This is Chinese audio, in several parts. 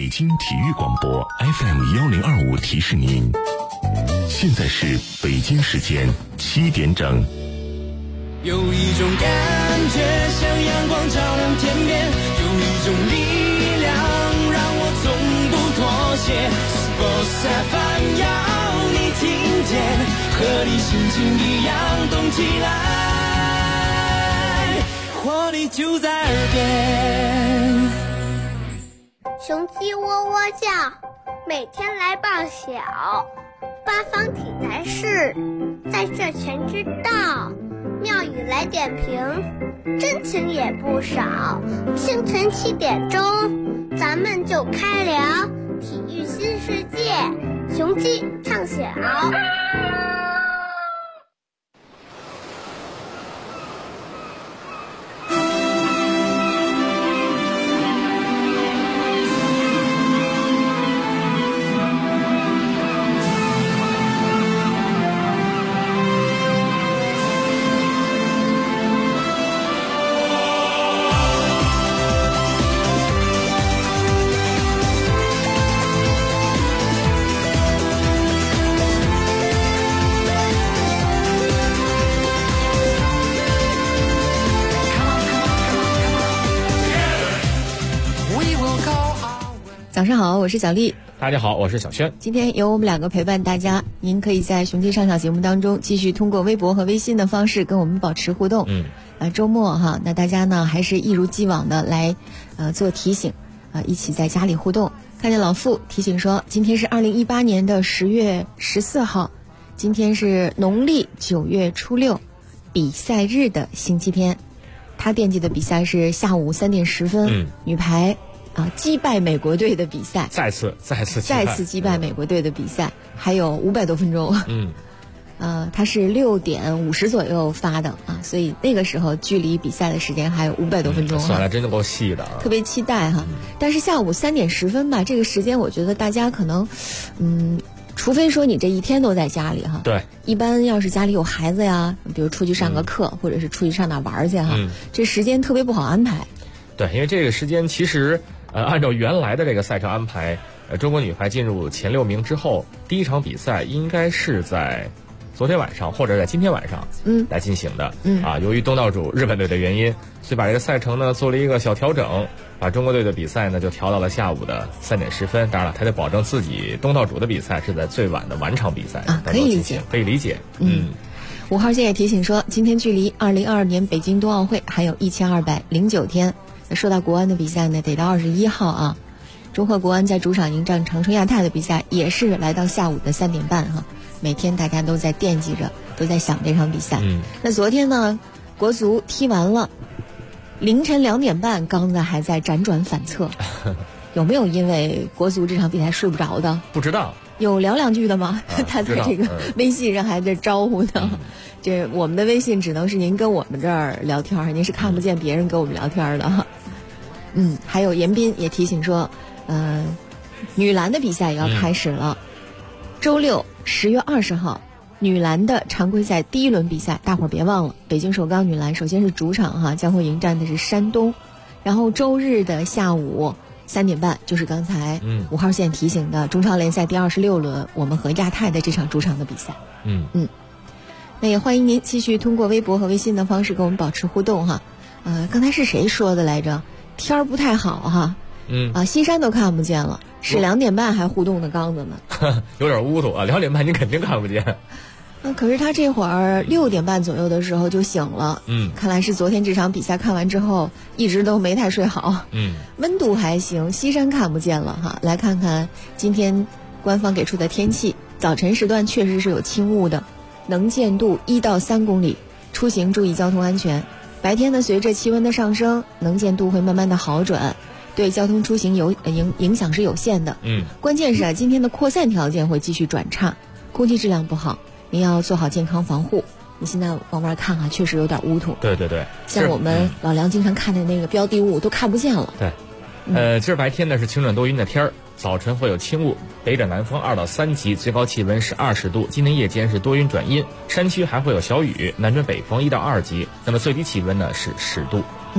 北京体育广播 FM1025提示您，现在是北京时间7点整。 有一种感觉像阳光照亮天边，有一种力量让我从不妥协。Sports FM 要你听见，和你心情一样动起来，活力就在耳边。 雄鸡喔喔叫，每天来报晓。八方体坛事，在这全知道。妙语来点评，真情也不少。清晨7点钟，咱们就开聊体育新世界，雄鸡唱晓。 早上好，我是小丽。 大家好，我是小轩。 今天由我们两个陪伴大家，您可以在雄鸡上场节目当中继续通过微博和微信的方式跟我们保持互动。周末哈，那大家呢还是一如既往的来做提醒一起在家里互动。看见老傅提醒说，今天是2018年的10月14号，今天是农历9月初6，比赛日的星期天。他惦记的比赛是下午3点10分，女排击败美国队的比赛，再次击败美国队的比赛，还有500多分钟。他是6点50左右发的所以那个时候距离比赛的时间还有500多分钟。 算来真的够细的， 特别期待哈。但是下午3点10分吧，这个时间我觉得大家可能，除非说你这一天都在家里哈。 对。 一般要是家里有孩子呀，比如出去上个课，或者是出去上哪玩去哈，这时间特别不好安排。 对，因为这个时间其实。按照原来的这个赛程安排，中国女排进入前6名之后，第一场比赛应该是在昨天晚上或者在今天晚上来进行的。由于东道主日本队的原因，所以把这个赛程呢做了一个小调整，把中国队的比赛呢就调到了下午的3点10分。当然了，他得保证自己东道主的比赛是在最晚的晚场比赛可以理解， 可以理解。 5号线也提醒说，今天距离2022年北京冬奥会还有1209天。说到国安的比赛呢，得到21号中赫国安在主场迎战长春亚泰的比赛也是来到下午的3点半每天大家都在惦记着，都在想这场比赛。那昨天呢，国足踢完了，凌晨2点半，刚子还在辗转反侧。有没有因为国足这场比赛睡不着的？ 不知道。 有聊2句的吗？他在这个微信上还在招呼呢。这我们的微信只能是您跟我们这儿聊天，您是看不见别人跟我们聊天的。还有严斌也提醒说，女篮的比赛也要开始了。周六10月20号，女篮的常规赛第1轮比赛，大伙儿别忘了，北京首钢女篮首先是主场将会迎战的是山东，然后周日的下午3点半，就是刚才5号线提醒的中超联赛第26轮，我们和亚泰的这场主场的比赛。那也欢迎您继续通过微博和微信的方式跟我们保持互动哈。刚才是谁说的来着？天儿不太好哈。西山都看不见了，是2点半还互动的刚子呢。 有点污涂2点半你肯定看不见。 可是他这会儿6点半左右的时候就醒了。看来是昨天这场比赛看完之后一直都没太睡好。温度还行，西山看不见了哈。来看看今天官方给出的天气，早晨时段确实是有轻雾的，能见度1到3公里，出行注意交通安全。白天呢，随着气温的上升，能见度会慢慢的好转，对交通出行影响是有限的。关键是今天的扩散条件会继续转差，空气质量不好，您要做好健康防护。你现在往外看确实有点乌土。 对， 像我们老梁经常看的那个标的物都看不见了。 对，今儿白天呢是晴转多云的天儿，早晨会有轻雾，北转南风2到3级，最高气温是20度。今天夜间是多云转阴，山区还会有小雨，南转北风1到2级，那么最低气温呢是10度。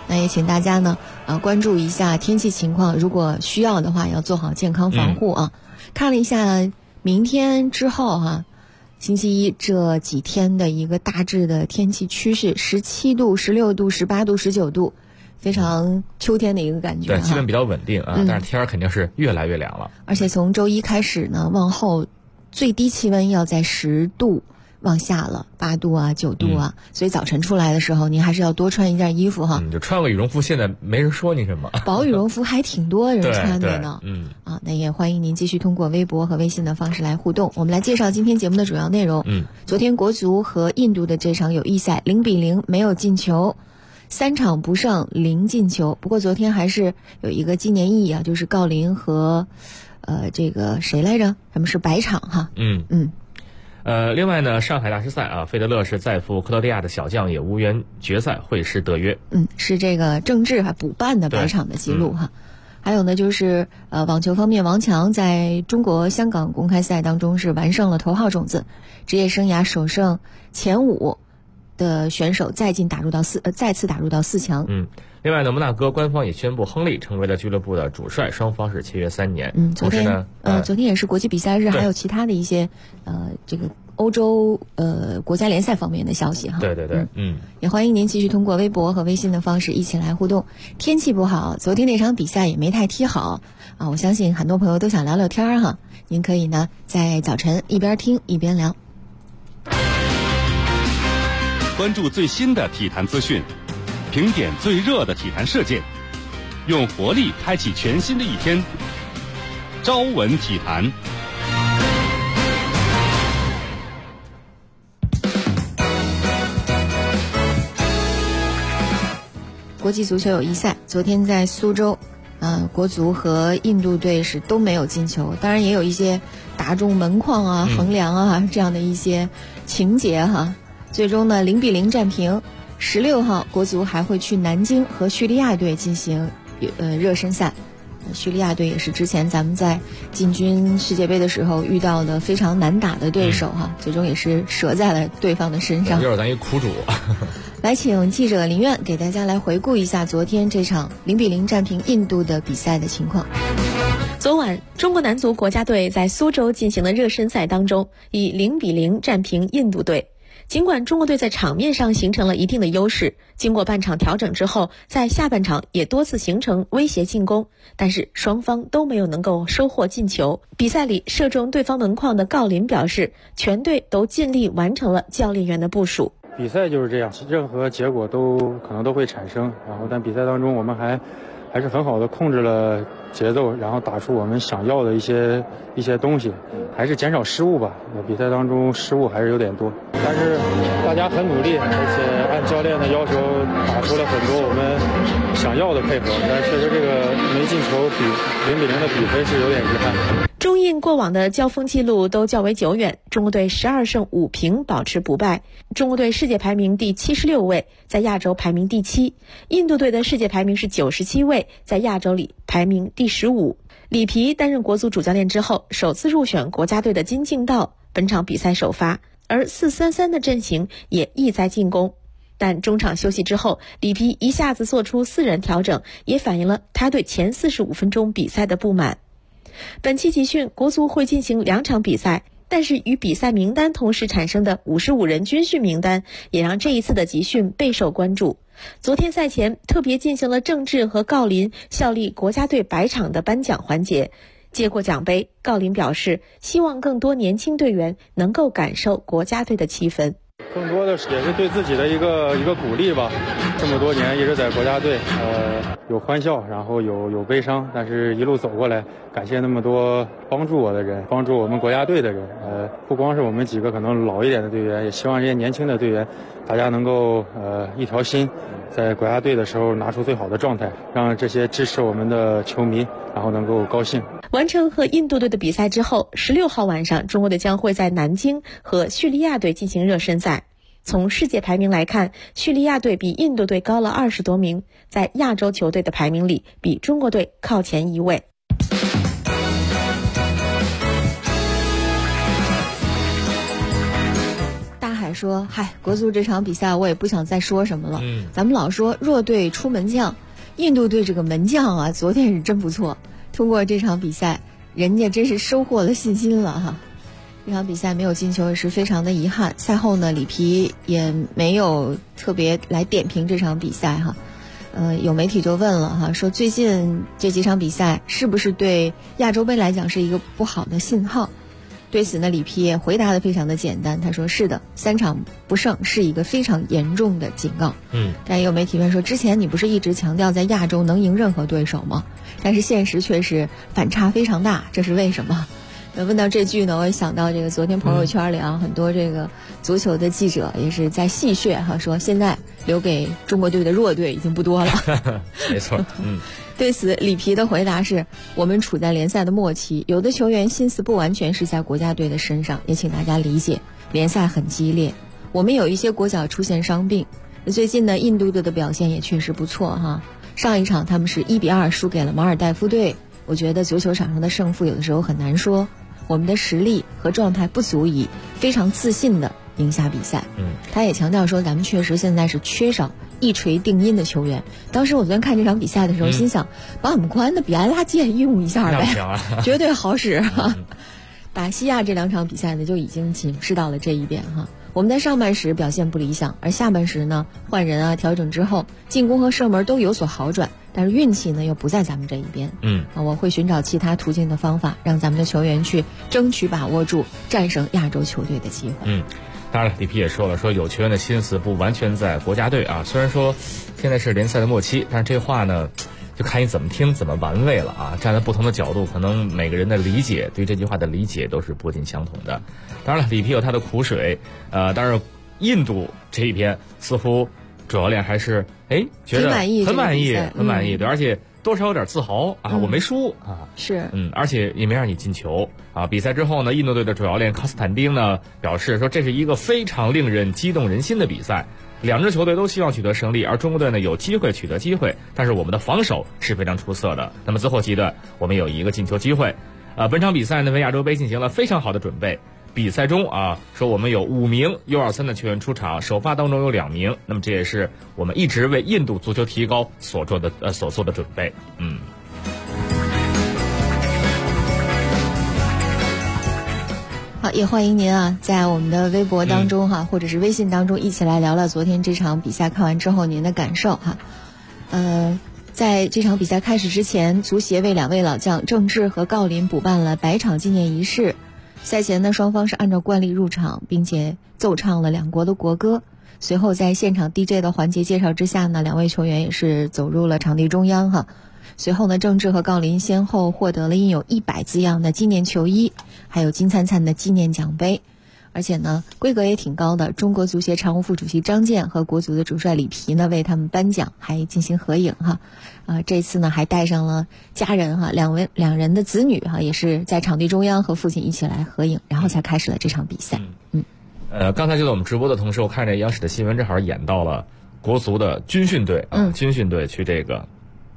那也请大家呢关注一下天气情况，如果需要的话要做好健康防护啊。看了一下明天之后星期一这几天的一个大致的天气趋势，17度、16度、18度、19度，非常秋天的一个感觉。 对，气温比较稳定但是天儿肯定是越来越凉了。 而且从周一开始呢，往后最低气温要在10度往下了，8度9度所以早晨出来的时候您还是要多穿一件衣服就穿个羽绒服，现在没人说你什么。 薄羽绒服还挺多人穿的呢。那也欢迎您继续通过微博和微信的方式来互动。我们来介绍今天节目的主要内容。昨天国足和印度的这场友谊赛0-0没有进球，3场不胜0进球。不过昨天还是有一个纪念意义就是郜林和这个谁来着？他们是百场另外呢，上海大师赛费德勒是再赴克罗地亚的小将，也无缘决赛会师德约。 是这个郑智补办的百场的记录还有呢，就是网球方面，王强在中国香港公开赛当中是完胜了头号种子，职业生涯首胜前5的选手再次打入到4强。 另外呢，摩纳哥官方也宣布亨利成为了俱乐部的主帅，双方是签约3年。 昨天也是国际比赛日，还有其他的一些这个欧洲国家联赛方面的消息对， 也欢迎您继续通过微博和微信的方式一起来互动。天气不好，昨天那场比赛也没太踢好我相信很多朋友都想聊聊天您可以呢在早晨一边听一边聊。 关注最新的体坛资讯，评点最热的体坛事件，用活力开启全新的一天。朝闻体坛。 国际足球友谊赛昨天在苏州国足和印度队是都没有进球，当然也有一些打中门框横梁这样的一些情节最终呢0-0战平。16号国足还会去南京和叙利亚队进行热身赛。叙利亚队也是之前咱们在进军世界杯的时候遇到的非常难打的对手最终也是折在了对方的身上。 又是咱一苦主。 来，请记者林苑给大家来回顾一下昨天这场0-0战平印度的比赛的情况。 昨晚，中国男足国家队在苏州进行的热身赛当中，以0-0战平印度队。尽管中国队在场面上形成了一定的优势，经过半场调整之后，在下半场也多次形成威胁进攻，但是双方都没有能够收获进球。比赛里射中对方门框的郜林表示，全队都尽力完成了教练员的部署。 比赛就是这样，任何结果可能都会产生，但比赛当中我们还是很好的控制了节奏，然后打出我们想要的一些东西，还是减少失误吧。比赛当中失误还是有点多，但是大家很努力，而且按教练的要求打出了很多我们想要的配合，但确实这个没进球0-0的比分是有点遗憾。 中印过往的交锋记录都较为久远，中国队12胜5平保持不败。中国队世界排名第76位，在亚洲排名第7；印度队的世界排名是97位，在亚洲里排名第15。里皮担任国足主教练之后，首次入选国家队的金敬道本场比赛首发，而4-3-3的阵型也意在进攻。但中场休息之后，里皮一下子做出4人调整，也反映了他对前45分钟比赛的不满。本期集训，国足会进行2场比赛，但是与比赛名单同时产生的55人军训名单，也让这一次的集训备受关注。昨天赛前特别进行了郑智和郜林效力国家队百场的颁奖环节。接过奖杯，郜林表示，希望更多年轻队员能够感受国家队的气氛。 更多的也是对自己的一个鼓励吧。这么多年一直在国家队，有欢笑，然后有悲伤，但是一路走过来，感谢那么多帮助我的人，帮助我们国家队的人。不光是我们几个可能老一点的队员，也希望这些年轻的队员，大家能够一条心，在国家队的时候拿出最好的状态，让这些支持我们的球迷然后能够高兴。 完成和印度队的比赛之后，16号晚上，中国队将会在南京和叙利亚队进行热身赛。从世界排名来看，叙利亚队比印度队高了20多名，在亚洲球队的排名里比中国队靠前1位。 海说：“嗨，国足这场比赛我也不想再说什么了。咱们老说弱队出门将，印度队这个门将啊，昨天是真不错。通过这场比赛，人家真是收获了信心了哈。这场比赛没有进球也是非常的遗憾。赛后呢，里皮也没有特别来点评这场比赛哈。有媒体就问了哈，说最近这几场比赛是不是对亚洲杯来讲是一个不好的信号？”对此呢，里皮也回答的非常的简单，他说是的，3场不胜是一个非常严重的警告。但也有媒体问说，之前你不是一直强调在亚洲能赢任何对手吗？但是现实却是反差非常大，这是为什么？问到这句呢，我也想到这个昨天朋友圈里啊，很多这个足球的记者也是在戏谑哈，说现在留给中国队的弱队已经不多了。 没错， 对此，里皮的回答是：我们处在联赛的末期，有的球员心思不完全是在国家队的身上，也请大家理解，联赛很激烈，我们有一些国脚出现伤病。最近呢，印度队的表现也确实不错哈，上一场他们是1-2输给了马尔代夫队。我觉得足球场上的胜负有的时候很难说，我们的实力和状态不足以非常自信的赢下比赛。他也强调说，咱们确实现在是缺少一锤定音的球员。当时我昨天看这场比赛的时候，心想把我们国安的比埃拉介用一下呗，绝对好使哈。打西亚这2场比赛呢，就已经警示到了这一点哈。我们在上半时表现不理想，而下半时呢，换人啊调整之后，进攻和射门都有所好转，但是运气呢又不在咱们这一边。我会寻找其他途径的方法，让咱们的球员去争取把握住战胜亚洲球队的机会。 当然了，里皮也说了，说有球员的心思不完全在国家队啊。虽然说现在是联赛的末期，但是这话呢，就看你怎么听怎么玩味了啊。站在不同的角度，可能每个人的理解对这句话的理解都是不尽相同的。当然了，里皮有他的苦水，但是印度这一边似乎主教练还是觉得很满意，对，而且多少有点自豪啊，我没输啊， 是， 而且也没让你进球啊。比赛之后呢，印度队的主教练康斯坦丁呢表示说，这是一个非常令人激动人心的比赛，两支球队都希望取得胜利，而中国队呢有机会取得机会，但是我们的防守是非常出色的。那么最后阶段我们有一个进球机会，本场比赛呢为亚洲杯进行了非常好的准备。比赛中啊，说我们有5名 U23 的球员出场，首发当中有2名，那么这也是我们一直为印度足球提高所做的准备。 好，也欢迎您啊，在我们的微博当中哈，或者是微信当中一起来聊聊昨天这场比赛看完之后您的感受哈。在这场比赛开始之前，足协为2位老将郑智和郜林补办了100场纪念仪式。赛前呢，双方是按照惯例入场，并且奏唱了2国的国歌。随后在现场 DJ 的环节介绍之下呢，2位球员也是走入了场地中央哈。随后呢，郑智和郜林先后获得了印有100字样的纪念球衣，还有金灿灿的纪念奖杯。而且呢，规格也挺高的。中国足协常务副主席张健和国足的主帅里皮呢为他们颁奖，还进行合影哈。这次呢还带上了家人哈，两人的子女哈也是在场地中央和父亲一起来合影，然后才开始了这场比赛。 刚才就在我们直播的同时，我看着央视的新闻正好演到了国足的军训队军训队去这个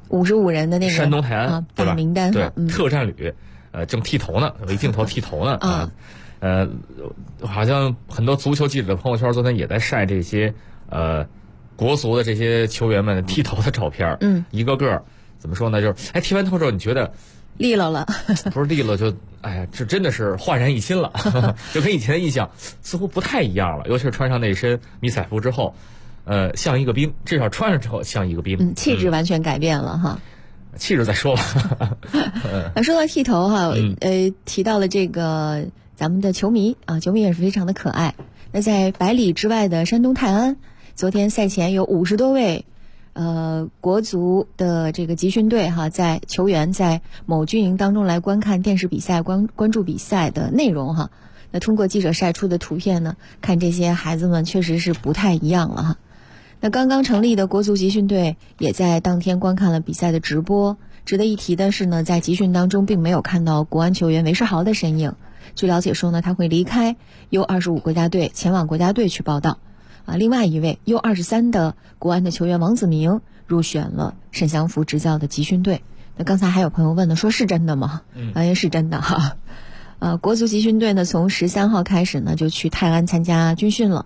55人的那个山东泰安大名单对，特战旅正剃头呢，有一镜头剃头呢好像很多足球记者的朋友圈昨天也在晒这些国足的这些球员们剃头的照片，一个个怎么说呢，就是剃完头之后你觉得利落了， 不是利落就这真的是焕然一新了就跟以前的印象似乎不太一样了，尤其是穿上那身迷彩服之后像一个兵，至少穿上之后像一个兵， 气质完全改变了哈。 气质再说吧说到剃头哈，提到了这个咱们的球迷啊，球迷也是非常的可爱。那在100里之外的山东泰安，昨天赛前有50多位国足的这个集训队哈，在球员在某军营当中来观看电视比赛，关注比赛的内容哈。那通过记者晒出的图片呢，看这些孩子们确实是不太一样了哈。那刚刚成立的国足集训队也在当天观看了比赛的直播。值得一提的是呢，在集训当中并没有看到国安球员韦世豪的身影。据了解说呢，他会离开 U25 国家队前往国家队去报道。另外一位 U23 的国安的球员王子明入选了沈祥福执教的集训队。那刚才还有朋友问呢，说是真的吗？也是真的哈。国足集训队呢从13号开始呢就去泰安参加军训了。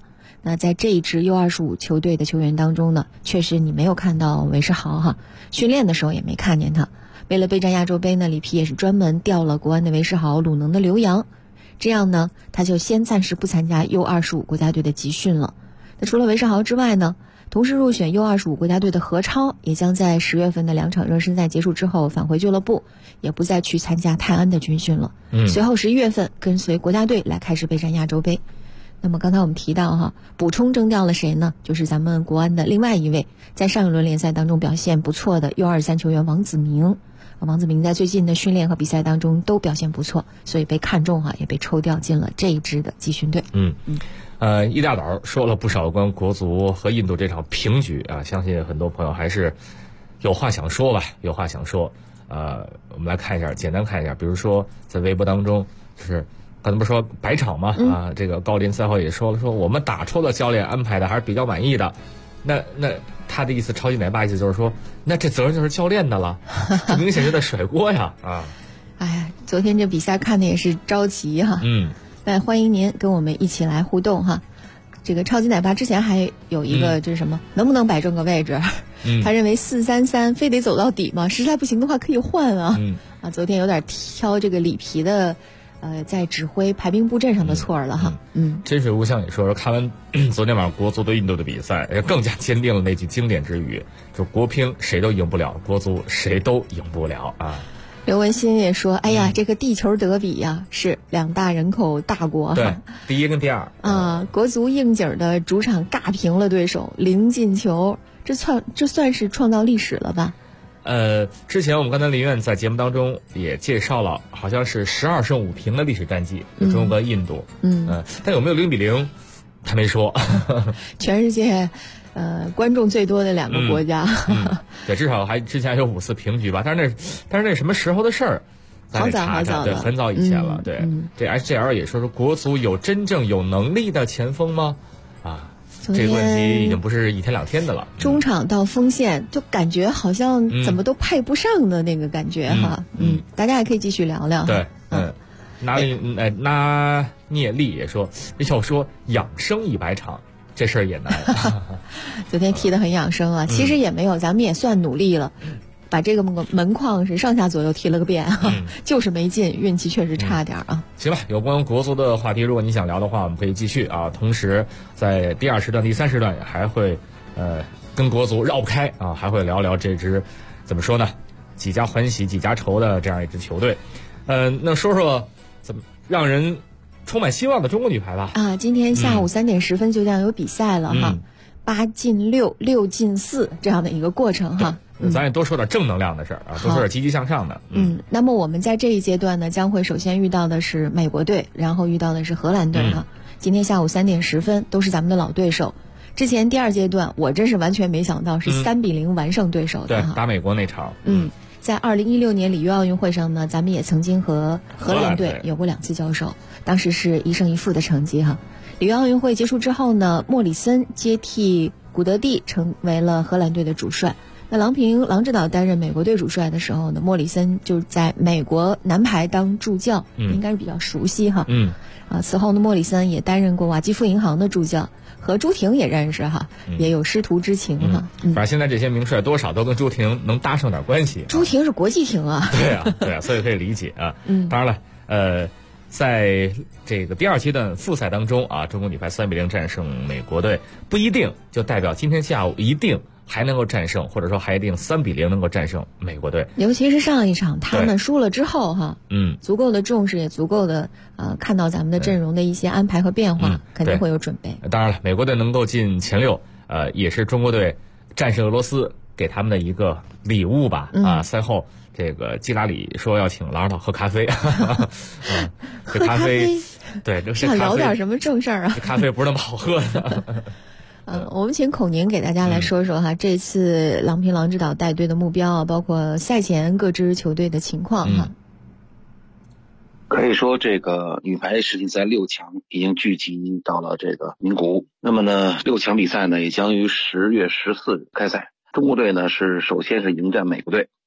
那在这一支 U25 球队的球员当中呢，确实你没有看到韦世豪哈，训练的时候也没看见他。为了备战亚洲杯呢，里皮也是专门调了国安的韦世豪、鲁能的刘洋，这样呢，他就先暂时不参加 U25 国家队的集训了。那除了韦世豪之外呢，同时入选 U25 国家队的何超也将在10月份的2场热身赛结束之后返回俱乐部，也不再去参加泰安的军训了。随后11月份跟随国家队来开始备战亚洲杯。那么刚才我们提到哈，补充征调了谁呢？就是咱们国安的另外一位在上一轮联赛当中表现不错的 U23 球员王子明。王子明在最近的训练和比赛当中都表现不错，所以被看中哈，也被抽调进了这一支的集训队。 一大早说了不少关国足和印度这场平局啊，相信很多朋友还是有话想说吧，有话想说。我们来看一下，简单看一下，比如说在微博当中，就是刚才不是说百场吗？这个郜林赛后也说了，说我们打出了教练安排的还是比较满意的。那他的意思，超级奶爸意思就是说，那这责任就是教练的了，这明显就在甩锅呀啊！ 哎呀，昨天这比赛看的也是着急哈。那欢迎您跟我们一起来互动哈。这个超级奶爸之前还有一个就是什么，能不能摆正个位置？他认为4-3-3非得走到底吗？实在不行的话可以换啊。昨天有点挑这个里皮的。在指挥排兵布阵上的错了哈。 真水无香也说看完昨天晚上国足对印度的比赛，更加坚定了那句经典之语，就国乒谁都赢不了，国足谁都赢不了啊。 刘文新也说，哎呀，这个地球德比呀，是2大人口大国， 对，第一跟第二啊，国足应景的主场尬平了对手，0进球，这算是创造历史了吧？ 之前我们刚才林院在节目当中也介绍了，好像是12胜5平的历史战绩，中国和印度。但有没有0比0，他没说。 全世界观众最多的2个国家。 对，至少之前还有5次平局吧。但是那什么时候的事儿？ 好早对，很早以前了。对，这 SGL 也说国足有真正有能力的前锋吗？这个问题已经不是1天2天的了。 中场到锋线就感觉好像怎么都配不上的那个感觉哈。大家也可以继续聊聊。 对，那聂力也说，要说养生100场，这事儿也难。 昨天踢得很养生啊，其实也没有，咱们也算努力了。把这个门框是上下左右踢了个遍，就是没进，运气确实差点啊。 行吧，有关国足的话题，如果你想聊的话，我们可以继续啊。同时，在第2时段、第3时段还会跟国足绕不开啊，还会聊聊这支怎么说呢，几家欢喜几家愁的这样一支球队。那说说怎么让人充满希望的中国女排吧。 今天下午3点10分就将有比赛了哈，8进6、6进4这样的一个过程哈。 咱也多说点正能量的事儿啊，多说点积极向上的。 那么我们在这一阶段呢，将会首先遇到的是美国队，然后遇到的是荷兰队啊。今天下午3点10分都是咱们的老对手。之前第2阶段我真是完全没想到是3比0完胜对手的。 对，打美国那场。 在2016年里约奥运会上呢，咱们也曾经和荷兰队有过2次交手，当时是1胜1负的成绩哈。里约奥运会结束之后呢，莫里森接替古德蒂成为了荷兰队的主帅。那郎指导担任美国队主帅的时候呢，莫里森就在美国男排当助教，应该是比较熟悉哈。此后呢，莫里森也担任过瓦基弗银行的助教，和朱婷也认识哈，也有师徒之情哈。 反正现在这些名帅多少都跟朱婷能搭上点关系。 朱婷是国际婷啊。 对啊，所以可以理解啊。当然了，在这个第2阶段复赛当中啊，中国女排3比0战胜美国队，不一定就代表今天下午一定还能够战胜，或者说还一定3比0能够战胜美国队。 尤其是上一场他们输了之后哈，足够的重视，也足够的看到咱们的阵容的一些安排和变化，肯定会有准备。 当然了，美国队能够进前6，也是中国队战胜俄罗斯给他们的一个礼物吧。赛后这个基拉里说要请郎指导喝咖啡。这咖啡，对，这想聊点什么正事儿啊？ 这咖啡不是那么好喝的。 我们请孔宁给大家来说说哈，这次郎平郎指导带队的目标啊，包括赛前各支球队的情况哈。 可以说，这个女排世锦赛6强已经聚集到了这个名古屋。那么呢，6强比赛呢也将于10月14日开赛。中国队呢是首先是迎战美国队，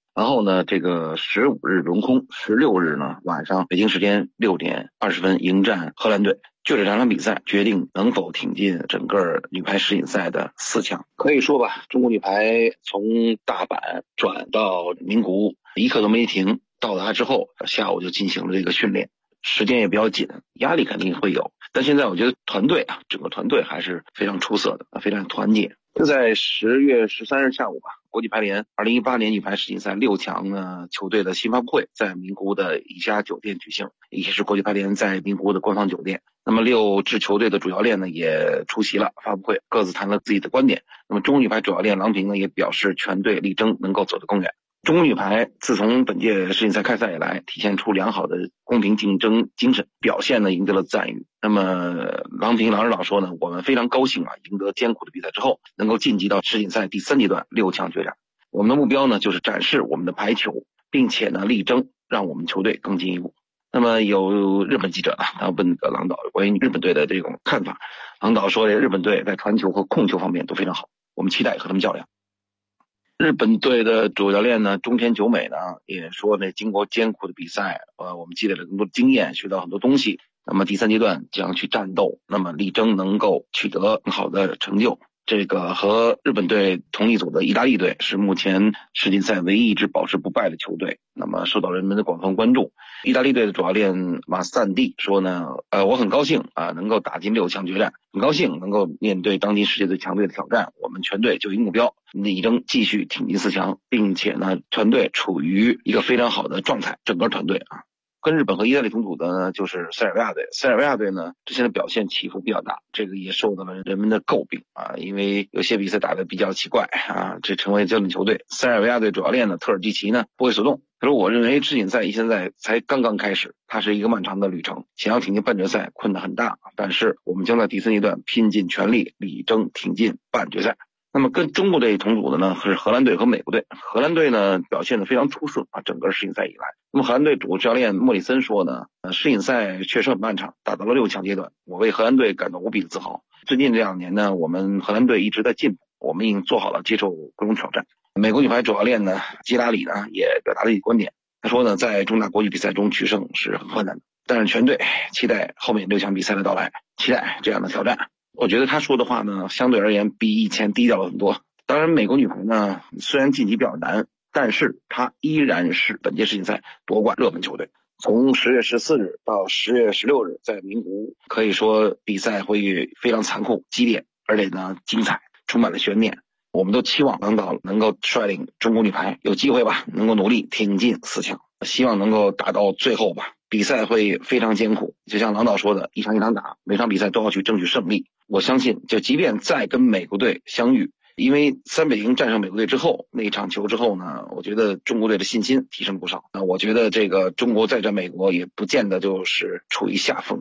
然后呢，这个15日轮空，16日呢晚上北京时间6点20分迎战荷兰队。就这2场比赛决定能否挺进整个女排世锦赛的4强。可以说吧，中国女排从大阪转到名古屋一刻都没停，到达之后下午就进行了这个训练，时间也比较紧，压力肯定会有。但现在我觉得团队整个团队还是非常出色的，非常团结。就在10月13日下午吧，国际排联2018年女排世锦赛6强呢球队的新发布会在名古屋的一家酒店举行，也是国际排联在名古屋的官方酒店。那么6支球队的主教练呢也出席了发布会，各自谈了自己的观点。那么中国女排主教练郎平呢也表示全队力争能够走得更远。中国女排自从本届世锦赛开赛以来，体现出良好的公平竞争精神，表现呢赢得了赞誉。那么郎平郎指导说呢，我们非常高兴赢得艰苦的比赛之后，能够晋级到世锦赛第3阶段6强决战。我们的目标呢就是展示我们的排球，并且呢力争让我们球队更进一步。那么有日本记者他问郎导关于日本队的这种看法，郎导说日本队在传球和控球方面都非常好，我们期待和他们较量。日本队的主教练呢中田久美呢也说呢，经过艰苦的比赛，我们积累了更多的经验，学到很多东西。那么第3阶段将去战斗，那么力争能够取得更好的成就。这个和日本队同一组的意大利队是目前世锦赛唯一一支保持不败的球队，那么受到人们的广泛关注。意大利队的主教练马斯赞蒂说呢，我很高兴能够打进6强决战，很高兴能够面对当今世界最强队的挑战。我们全队就一个目标，力争继续挺进4强，并且呢，团队处于一个非常好的状态，整个团队跟日本和意大利同组的呢就是塞尔维亚队。塞尔维亚队呢之前的表现起伏比较大，这个也受到了人们的诟病因为有些比赛打得比较奇怪这成为焦点球队。塞尔维亚队主教练呢特尔基奇呢不为所动，他说我认为世锦赛现在才刚刚开始，它是一个漫长的旅程，想要挺进半决赛困难很大，但是我们将在第3阶段拼尽全力，力争挺进半决赛。那么跟中国队同组的呢是荷兰队和美国队。荷兰队呢表现得非常出色整个世锦赛以来。那么荷兰队主教练莫里森说呢，世锦赛确实很漫长，打到了6强阶段，我为荷兰队感到无比的自豪。最近这2年呢，我们荷兰队一直在进步，我们已经做好了接受各种挑战。美国女排主教练呢基拉里呢也表达了一个观点，他说呢，在重大国际比赛中取胜是很困难的，但是全队期待后面6强比赛的到来，期待这样的挑战。我觉得他说的话呢相对而言比以前低调了很多。当然美国女排呢虽然晋级比较难，但是她依然是本届世锦赛夺冠热门球队。从10月14日到10月16日在名古屋，可以说比赛会非常残酷激烈，而且呢精彩，充满了悬念。我们都期望郎导能够率领中国女排有机会吧，能够努力挺进4强，希望能够打到最后吧。比赛会非常艰苦，就像郎导说的，一场一场打，每场比赛都要去争取胜利。我相信就即便再跟美国队相遇，因为3-0战胜美国队之后，那一场球之后呢，我觉得中国队的信心提升不少。我觉得这个中国再战美国也不见得就是处于下风。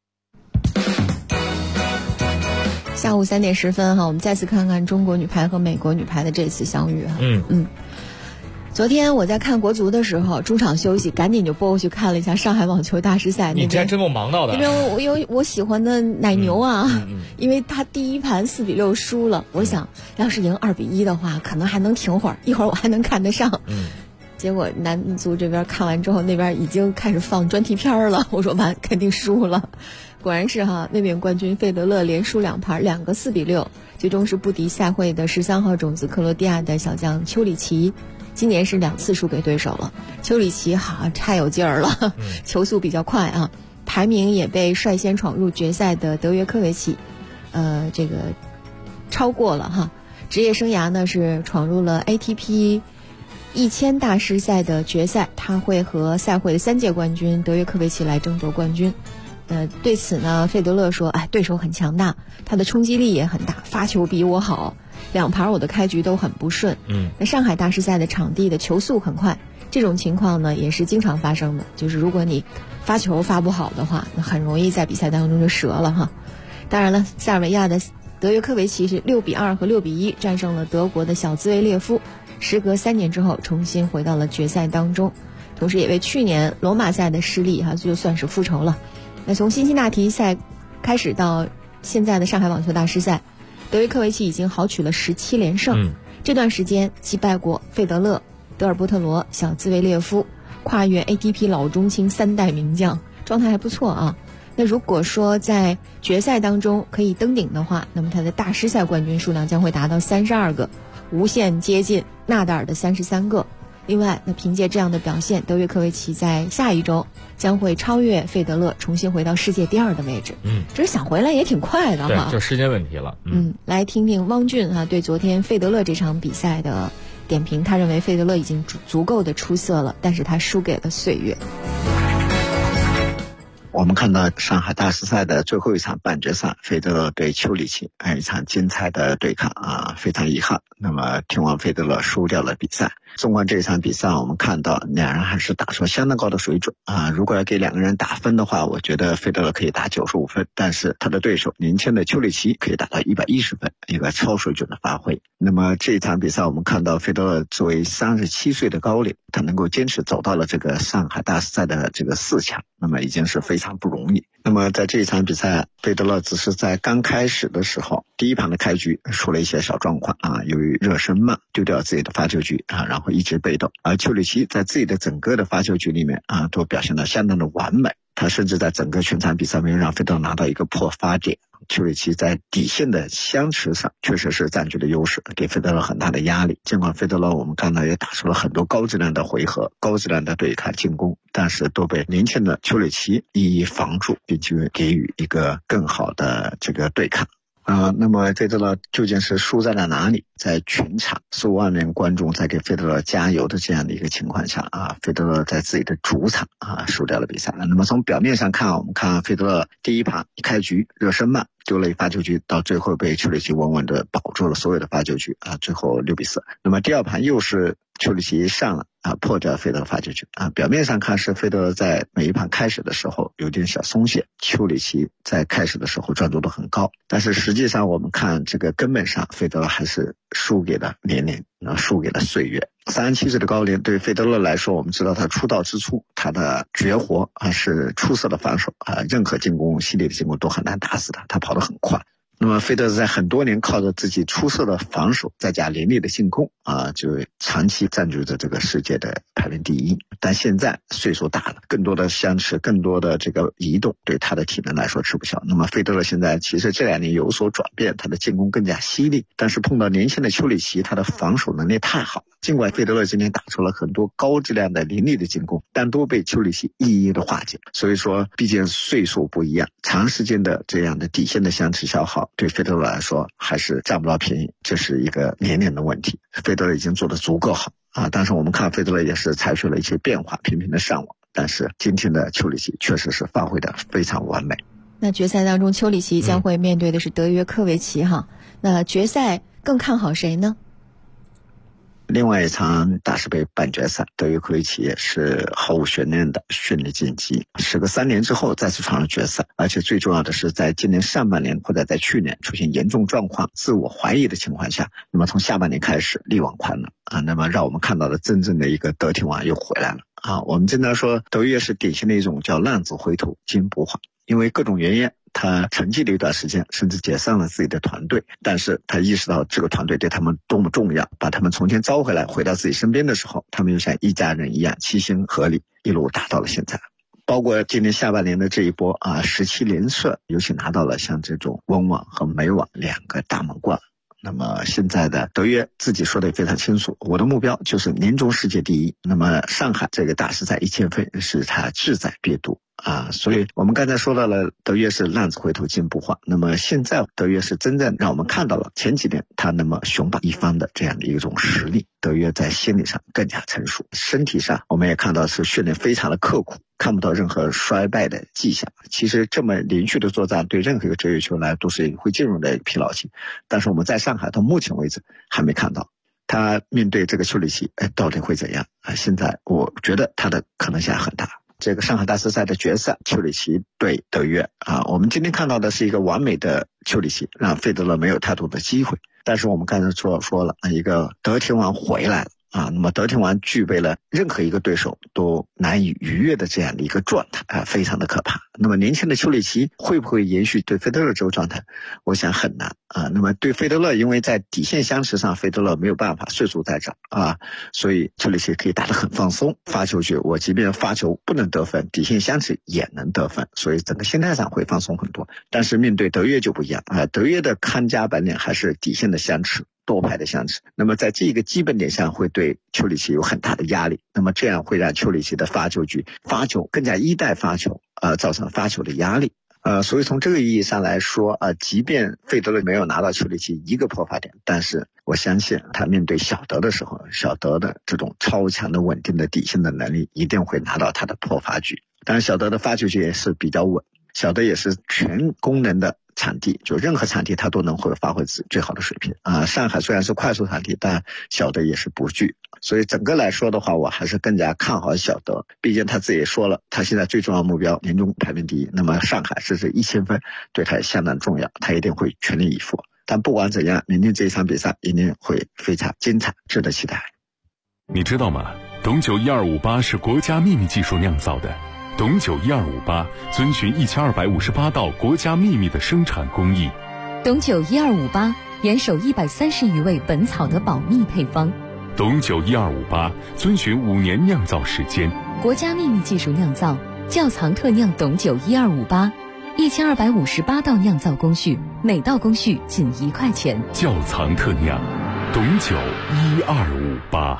下午3点10分我们再次看看中国女排和美国女排的这次相遇昨天我在看国足的时候，中场休息赶紧就拨过去看了一下上海网球大师赛。 你这还真够忙到的。 因为我有我喜欢的奶牛因为他第一盘4-6输了，我想要是赢2-1的话，可能还能停会儿，一会儿我还能看得上。结果男足这边看完之后，那边已经开始放专题片了。我说完，肯定输了。果然是卫冕冠军费德勒连输2盘，2个4-6，最终是不敌赛会的13号种子克罗地亚的小将丘里奇。今年是2次输给对手了，丘里奇太有劲儿了，球速比较快排名也被率先闯入决赛的德约科维奇这个超过了职业生涯呢是闯入了 ATP 1000大师赛的决赛，他会和赛会的3届冠军德约科维奇来争夺冠军。对此呢，费德勒说对手很强大，他的冲击力也很大，发球比我好，2盘我的开局都很不顺。那上海大师赛的场地的球速很快，这种情况呢也是经常发生的，就是如果你发球发不好的话，那很容易在比赛当中就折了当然了，塞尔维亚的德约科维奇是6-2和6-1战胜了德国的小兹维列夫，时隔3年之后重新回到了决赛当中，同时也为去年罗马赛的失利就算是复仇了。那从辛辛那提赛开始到现在的上海网球大师赛，德约科维奇已经豪取了17连胜。这段时间击败过费德勒、 德尔波特罗、小兹维列夫，跨越 ATP 老中青3代名将，状态还不错啊。那如果说在决赛当中可以登顶的话，那么他的大师赛冠军数量将会达到32个，无限接近纳达尔的33个。另外，那凭借这样的表现，德约科维奇在下一周将会超越费德勒，重新回到世界第2的位置。只是想回来也挺快的哈， 对，就时间问题了。 来听听汪俊对昨天费德勒这场比赛的点评。他认为费德勒已经足够的出色了，但是他输给了岁月。 我们看到上海大师赛的最后一场半决赛，费德勒对丘里奇，一场精彩的对抗啊，非常遗憾。那么天王费德勒输掉了比赛。纵观这场比赛，我们看到两人还是打出相当高的水准啊。如果要给两个人打分的话，我觉得费德勒可以打95分，但是他的对手年轻的丘里奇可以达到110分，一个超水准的发挥。那么这场比赛我们看到费德勒作为37岁的高龄，他能够坚持走到了这个上海大师赛的这个4强，那么已经是非常不容易。那么在这一场比赛，费德勒只是在刚开始的时候，第一盘的开局出了一些小状况啊，由于热身慢丢掉自己的发球局啊，然后一直被动。而丘里奇在自己的整个的发球局里面啊，都表现得相当的完美。他甚至在整个全场比赛没有让费德勒拿到一个破发点。丘里奇在底线的相持上确实是占据了优势，给费德勒很大的压力。尽管费德勒我们看到也打出了很多高质量的回合，高质量的对抗进攻，但是都被年轻的丘里奇一一防住，并且给予一个更好的这个对抗。那么费德勒究竟是输在了哪里？在全场数万名观众在给费德勒加油的这样的一个情况下啊，费德勒在自己的主场啊输掉了比赛。那么从表面上看，我们看费德勒第一盘一开局热身慢丢了一发球局，到最后被丘里奇稳稳的保住了所有的发球局啊，最后6比4。那么第二盘又是丘里奇上了啊，破掉费德勒发球局啊。表面上看是费德勒在每一盘开始的时候有点小松懈，丘里奇在开始的时候专注度很高，但是实际上我们看这个根本上，费德勒还是输给了年龄，输给了岁月。37岁的高龄对费德勒来说，我们知道他出道之初，他的绝活是出色的防守啊，任何进攻犀利的进攻都很难打死他，他跑得很快。那么费德勒在很多年靠着自己出色的防守再加凌厉的进攻啊，就长期占据着这个世界的排名第一。但现在岁数大了，更多的相持，更多的这个移动对他的体能来说吃不消。那么费德勒现在其实这2年有所转变，他的进攻更加犀利，但是碰到年轻的丘里奇，他的防守能力太好了。尽管费德勒今天打出了很多高质量的凌厉的进攻，但都被丘里奇一一的化解。所以说毕竟岁数不一样，长时间的这样的底线的相持消耗对费德勒来说还是占不到便宜，这是一个年龄的问题。费德勒已经做得足够好啊，但是我们看费德勒也是采取了一些变化，频频的上网，但是今天的丘里奇确实是发挥的非常完美。 那决赛当中丘里奇将会面对的是德约科维奇哈，那决赛更看好谁呢？ 另外一场大师杯半决赛，德约科维奇也是毫无悬念的顺利晋级，时隔3年之后再次闯入决赛，而且最重要的是在今年上半年或者在去年出现严重状况、自我怀疑的情况下，那么从下半年开始力挽狂澜啊，那么让我们看到了真正的一个德天王又回来了啊。我们经常说德约是典型的一种叫浪子回头金不换，因为各种原因他沉寂了一段时间，甚至解散了自己的团队，但是他意识到这个团队对他们多么重要，把他们重新招回来，回到自己身边的时候，他们又像一家人一样齐心合力，一路打到了现在。包括今年下半年的这一波啊，17连胜，尤其拿到了像这种温网和美网2个大满贯。那么现在的德约自己说的也非常清楚，我的目标就是年终世界第一。那么上海这个大师赛1000分是他志在必夺啊，所以我们刚才说到了德约是浪子回头金不换，那么现在德约是真正让我们看到了前几年他那么雄霸一方的这样的一种实力。德约在心理上更加成熟，身体上我们也看到是训练非常的刻苦，看不到任何衰败的迹象。其实这么连续的作战对任何一个职业球员来都是会进入的疲劳期，但是我们在上海到目前为止还没看到他面对这个丘里奇到底会怎样啊？现在我觉得他的可能性很大。这个上海大师赛的决赛，丘里奇对德约啊，我们今天看到的是一个完美的丘里奇，让费德勒没有太多的机会。但是我们刚才说了，一个德天王回来了啊，那么德天王具备了任何一个对手都难以逾越的这样的一个状态啊，非常的可怕。 那么年轻的丘里奇会不会延续对费德勒这个状态？我想很难啊。那么对费德勒，因为在底线相持上，费德勒没有办法，岁数在这啊，所以丘里奇可以打得很放松。发球局，我即便发球不能得分，底线相持也能得分，所以整个心态上会放松很多。但是面对德约就不一样啊，德约的看家本领还是底线的相持。多排的相持，那么在这个基本点上会对丘里奇有很大的压力，那么这样会让丘里奇的发球局发球更加依赖发球，造成发球的压力。所以从这个意义上来说，即便费德勒没有拿到丘里奇一个破发点，但是我相信他面对小德的时候，小德的这种超强的稳定的底线的能力一定会拿到他的破发局。当然小德的发球局也是比较稳，小德也是全功能的场地，就任何场地他都能会发挥最好的水平上海虽然是快速场地，但小德也是不惧，所以整个来说的话，我还是更加看好小德。毕竟他自己也说了，他现在最重要的目标年终排名第一，那么上海是这1000分对他也相当重要，他一定会全力以赴。但不管怎样，明天这一场比赛一定会非常精彩，值得期待。 你知道吗？董酒1258是国家秘密技术酿造的，董酒1258遵循1258道国家秘密的生产工艺。 董酒1258严守130余位本草的保密配方。 董酒1258遵循5年酿造时间， 国家秘密技术酿造，窖藏特酿董酒1258，1258道酿造工序，每道工序仅1块钱。 窖藏特酿，董酒1258。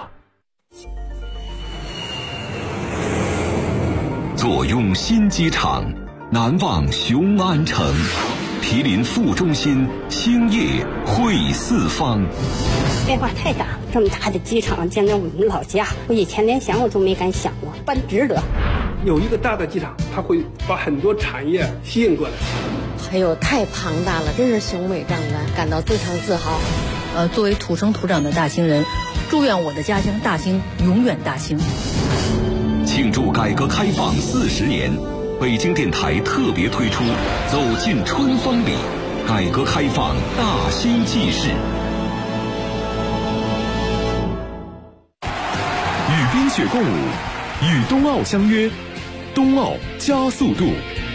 坐拥新机场，难忘雄安城，毗邻副中心，兴业汇四方。 变化太大，这么大的机场建在我们老家，我以前连想我都没敢想过，办值得。 有一个大的机场，它会把很多产业吸引过来。 还有太庞大了，真是雄伟壮观，感到非常自豪。 作为土生土长的大兴人，祝愿我的家乡大兴永远大兴。 庆祝改革开放40年，北京电台特别推出《走进春风里》，改革开放大兴纪事。 与冰雪共舞，与冬奥相约，冬奥加速度。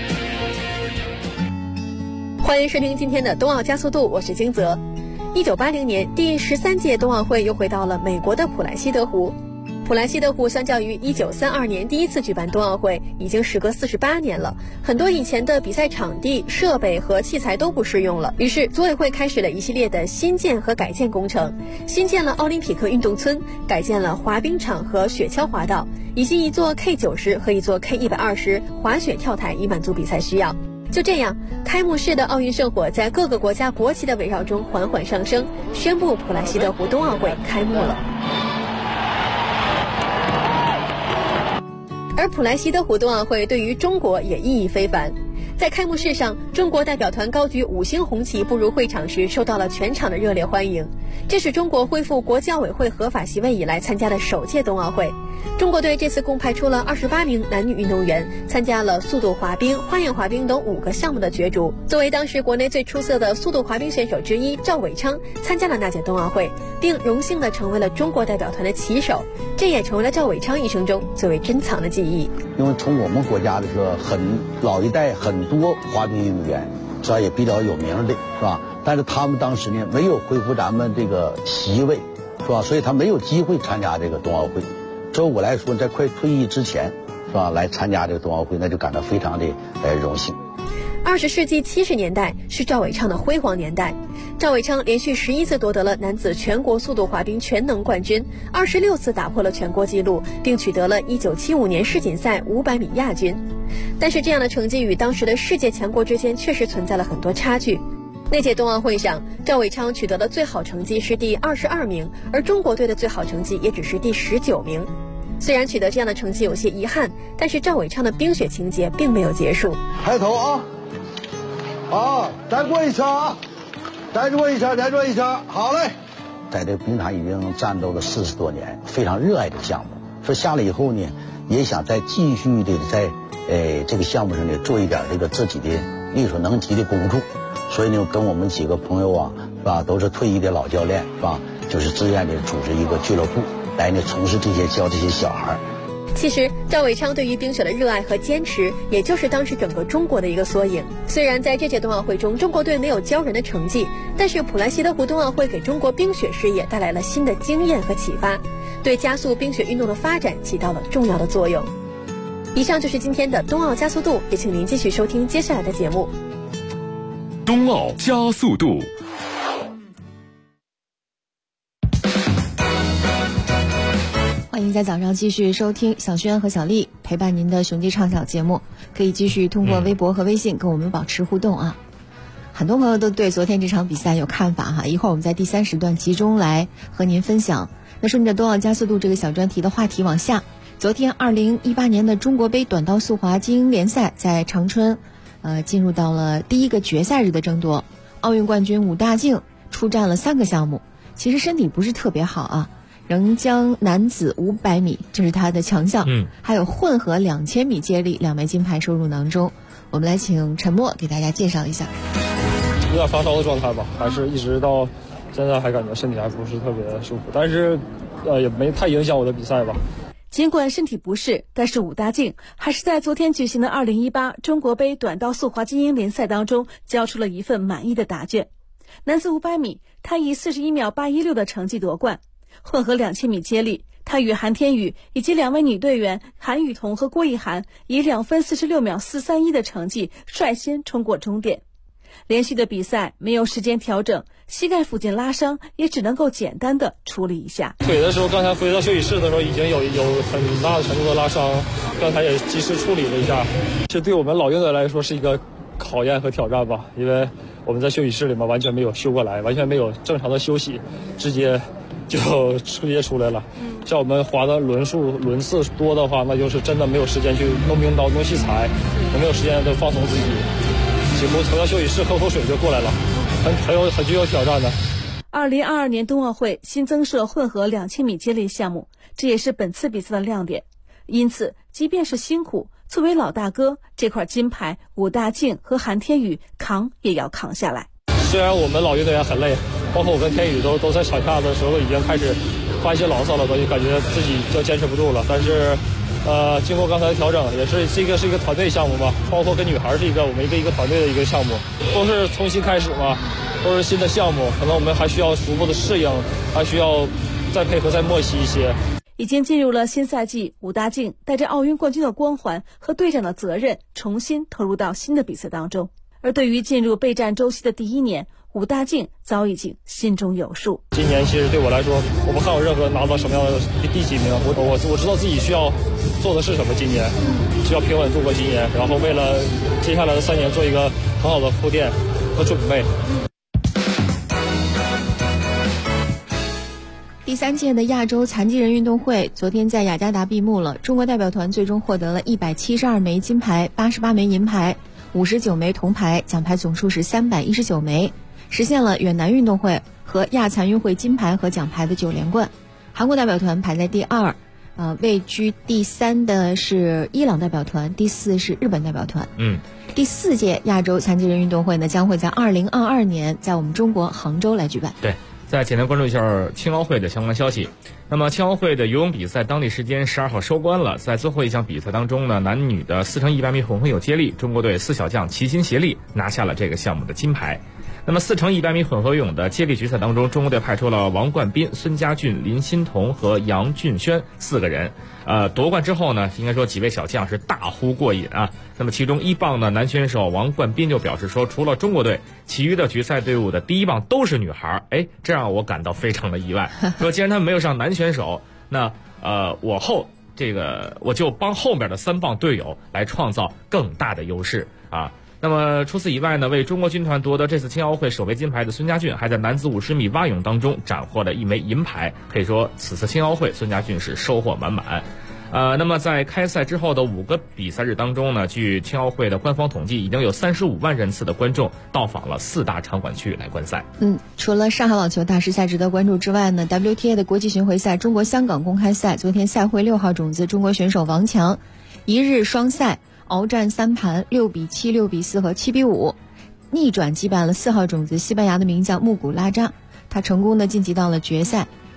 欢迎收听今天的冬奥加速度，我是金泽。1980年，第13届冬奥会又回到了美国的普莱西德湖。普莱西德湖相较于1932年第一次举办冬奥会，已经时隔48年了，很多以前的比赛场地、设备和器材都不适用了。于是组委会开始了一系列的新建和改建工程，新建了奥林匹克运动村，改建了滑冰场和雪橇滑道，以及一座 K90 和一座 K120 滑雪跳台，以满足比赛需要。就这样，开幕式的奥运圣火在各个国家国旗的围绕中缓缓上升，宣布普莱西德湖冬奥会开幕了。而普莱西德湖冬奥会对于中国也意义非凡。在开幕式上，中国代表团高举5星红旗步入会场时，受到了全场的热烈欢迎。这是中国恢复国际奥委会合法席位以来参加的首届冬奥会。中国队这次共派出了28名男女运动员，参加了速度滑冰、花样滑冰等5个项目的角逐。作为当时国内最出色的速度滑冰选手之一，赵伟昌参加了那届冬奥会，并荣幸地成为了中国代表团的旗手。这也成为了赵伟昌一生中最为珍藏的记忆。 因为从我们国家的这个老一代很多滑冰运动员，是吧，也比较有名的，是吧？但是他们当时呢没有恢复咱们这个席位，是吧？所以他没有机会参加这个冬奥会。作为我来说，在快退役之前，是吧，来参加这个冬奥会，那就感到非常的荣幸。 20世纪70年代是赵伟昌的辉煌年代。赵伟昌连续11次夺得了男子全国速度滑冰全能冠军，26次打破了全国纪录，并取得了1975年世锦赛500米亚军。但是这样的成绩与当时的世界强国之间确实存在了很多差距。那届冬奥会上，赵伟昌取得的最好成绩是第22名，而中国队的最好成绩也只是第19名。虽然取得这样的成绩有些遗憾，但是赵伟昌的冰雪情节并没有结束。 抬头啊，再过一圈啊，再过一圈，好嘞。在这个冰场已经战斗了40多年，非常热爱这个项目。说下来以后呢，也想再继续的在这个项目上呢做一点这个自己的力所能及的工作。所以呢，跟我们几个朋友啊，是吧，都是退役的老教练，是吧，就是自愿的组织一个俱乐部来呢从事教这些小孩。 其实赵伟昌对于冰雪的热爱和坚持，也就是当时整个中国的一个缩影。虽然在这届冬奥会中，中国队没有骄人的成绩，但是普兰希德湖冬奥会给中国冰雪事业带来了新的经验和启发，对加速冰雪运动的发展起到了重要的作用。以上就是今天的冬奥加速度，也请您继续收听接下来的节目。 冬奥加速度。 欢迎在早上继续收听小轩和小丽陪伴您的雄鸡畅想节目，可以继续通过微博和微信跟我们保持互动啊。很多朋友都对昨天这场比赛有看法哈，一会儿我们在第3时段集中来和您分享。那顺着冬奥加速度这个小专题的话题往下，昨天2018年的中国杯短道速滑精英联赛在长春进入到了第一个决赛日的争夺。奥运冠军武大靖出战了3个项目，其实身体不是特别好啊，仍将男子500米这是他的强项，还有混合2000米接力2枚金牌收入囊中。我们来请陈默给大家介绍一下。 有点发烧的状态吧，还是一直到现在还感觉身体还不是特别舒服，但是也没太影响我的比赛吧。 尽管身体不适，但是武大靖还是在昨天举行的2018中国杯短道速滑精英联赛当中交出了一份满意的答卷。男子500米，他以41秒816的成绩夺冠；混合2000米接力，他与韩天宇以及2位女队员韩雨桐和郭艺涵以2分46秒431的成绩率先冲过终点。连续的比赛没有时间调整，膝盖附近拉伤也只能够简单的处理一下。 腿的时候，刚才回到休息室的时候已经有很大的程度的拉伤，刚才也及时处理了一下。这对我们老运动员来说是一个考验和挑战吧，因为我们在休息室里面完全没有休过来，完全没有正常的休息，直接出来了。像我们滑的轮次多的话，那就是真的没有时间去弄冰刀弄器材，也没有时间就放松自己，几乎回到休息室喝口水就过来了，很具有挑战的。 2022年冬奥会新增设混合2000米接力项目，这也是本次比赛的亮点。因此即便是辛苦，作为老大哥，这块金牌武大靖和韩天宇扛也要扛下来。 虽然我们老运动员很累，包括我跟天宇都在场下的时候已经开始发一些牢骚了，都感觉自己就坚持不住了。但是经过刚才的调整，也是一个团队项目吧，包括跟女孩是我们一个团队的一个项目，都是重新开始嘛，都是新的项目，可能我们还需要逐步的适应，还需要再配合再默契一些。 已经进入了新赛季，武大靖带着奥运冠军的光环和队长的责任，重新投入到新的比赛当中。而对于进入备战周期的第1年，武大靖早已经心中有数。 今年其实对我来说，我不看我任何拿到什么样的第几名，我知道自己需要做的是什么，今年需要平稳度过今年，然后为了接下来的3年做一个很好的铺垫和准备。 第3届的亚洲残疾人运动会昨天在雅加达闭幕了，中国代表团最终获得了172枚金牌、88枚银牌、59枚铜牌，奖牌总数是319枚，实现了远南运动会和亚残运会金牌和奖牌的9连冠。韩国代表团排在第2，位居第3的是伊朗代表团，第4是日本代表团。第4届亚洲残疾人运动会呢，将会在2022年在我们中国杭州来举办。 对，再简单关注一下青奥会的相关消息。那么青奥会的游泳比赛当地时间12号收官了，在最后一项比赛当中呢，男女的4乘100米混合泳接力，中国队4小将齐心协力拿下了这个项目的金牌。那么4乘100米混合泳的接力决赛当中，中国队派出了王冠斌、孙家俊、林欣彤和杨俊轩4个人。夺冠之后呢，应该说几位小将是大呼过瘾啊。那么其中1棒的男选手王冠斌就表示说，除了中国队，其余的决赛队伍的第1棒都是女孩，这让我感到非常的意外。说既然他们没有上男选手，那我就帮后面的3棒队友来创造更大的优势啊。那么除此以外呢，为中国军团夺得这次青奥会首枚金牌的孙家俊，还在男子50米蛙泳当中斩获了1枚银牌，可以说此次青奥会孙家俊是收获满满。那么在开赛之后的5个比赛日当中呢，据青奥会的官方统计，已经有35万人次的观众到访了4大场馆区来观赛。 除了上海网球大师赛值得关注之外呢， WTA 的国际巡回赛中国香港公开赛，昨天赛会6号种子中国选手王强一日双赛鏖战3盘6比7、6比4和7比5，逆转击败了4号种子西班牙的名将穆古拉扎，他成功的晋级到了决赛。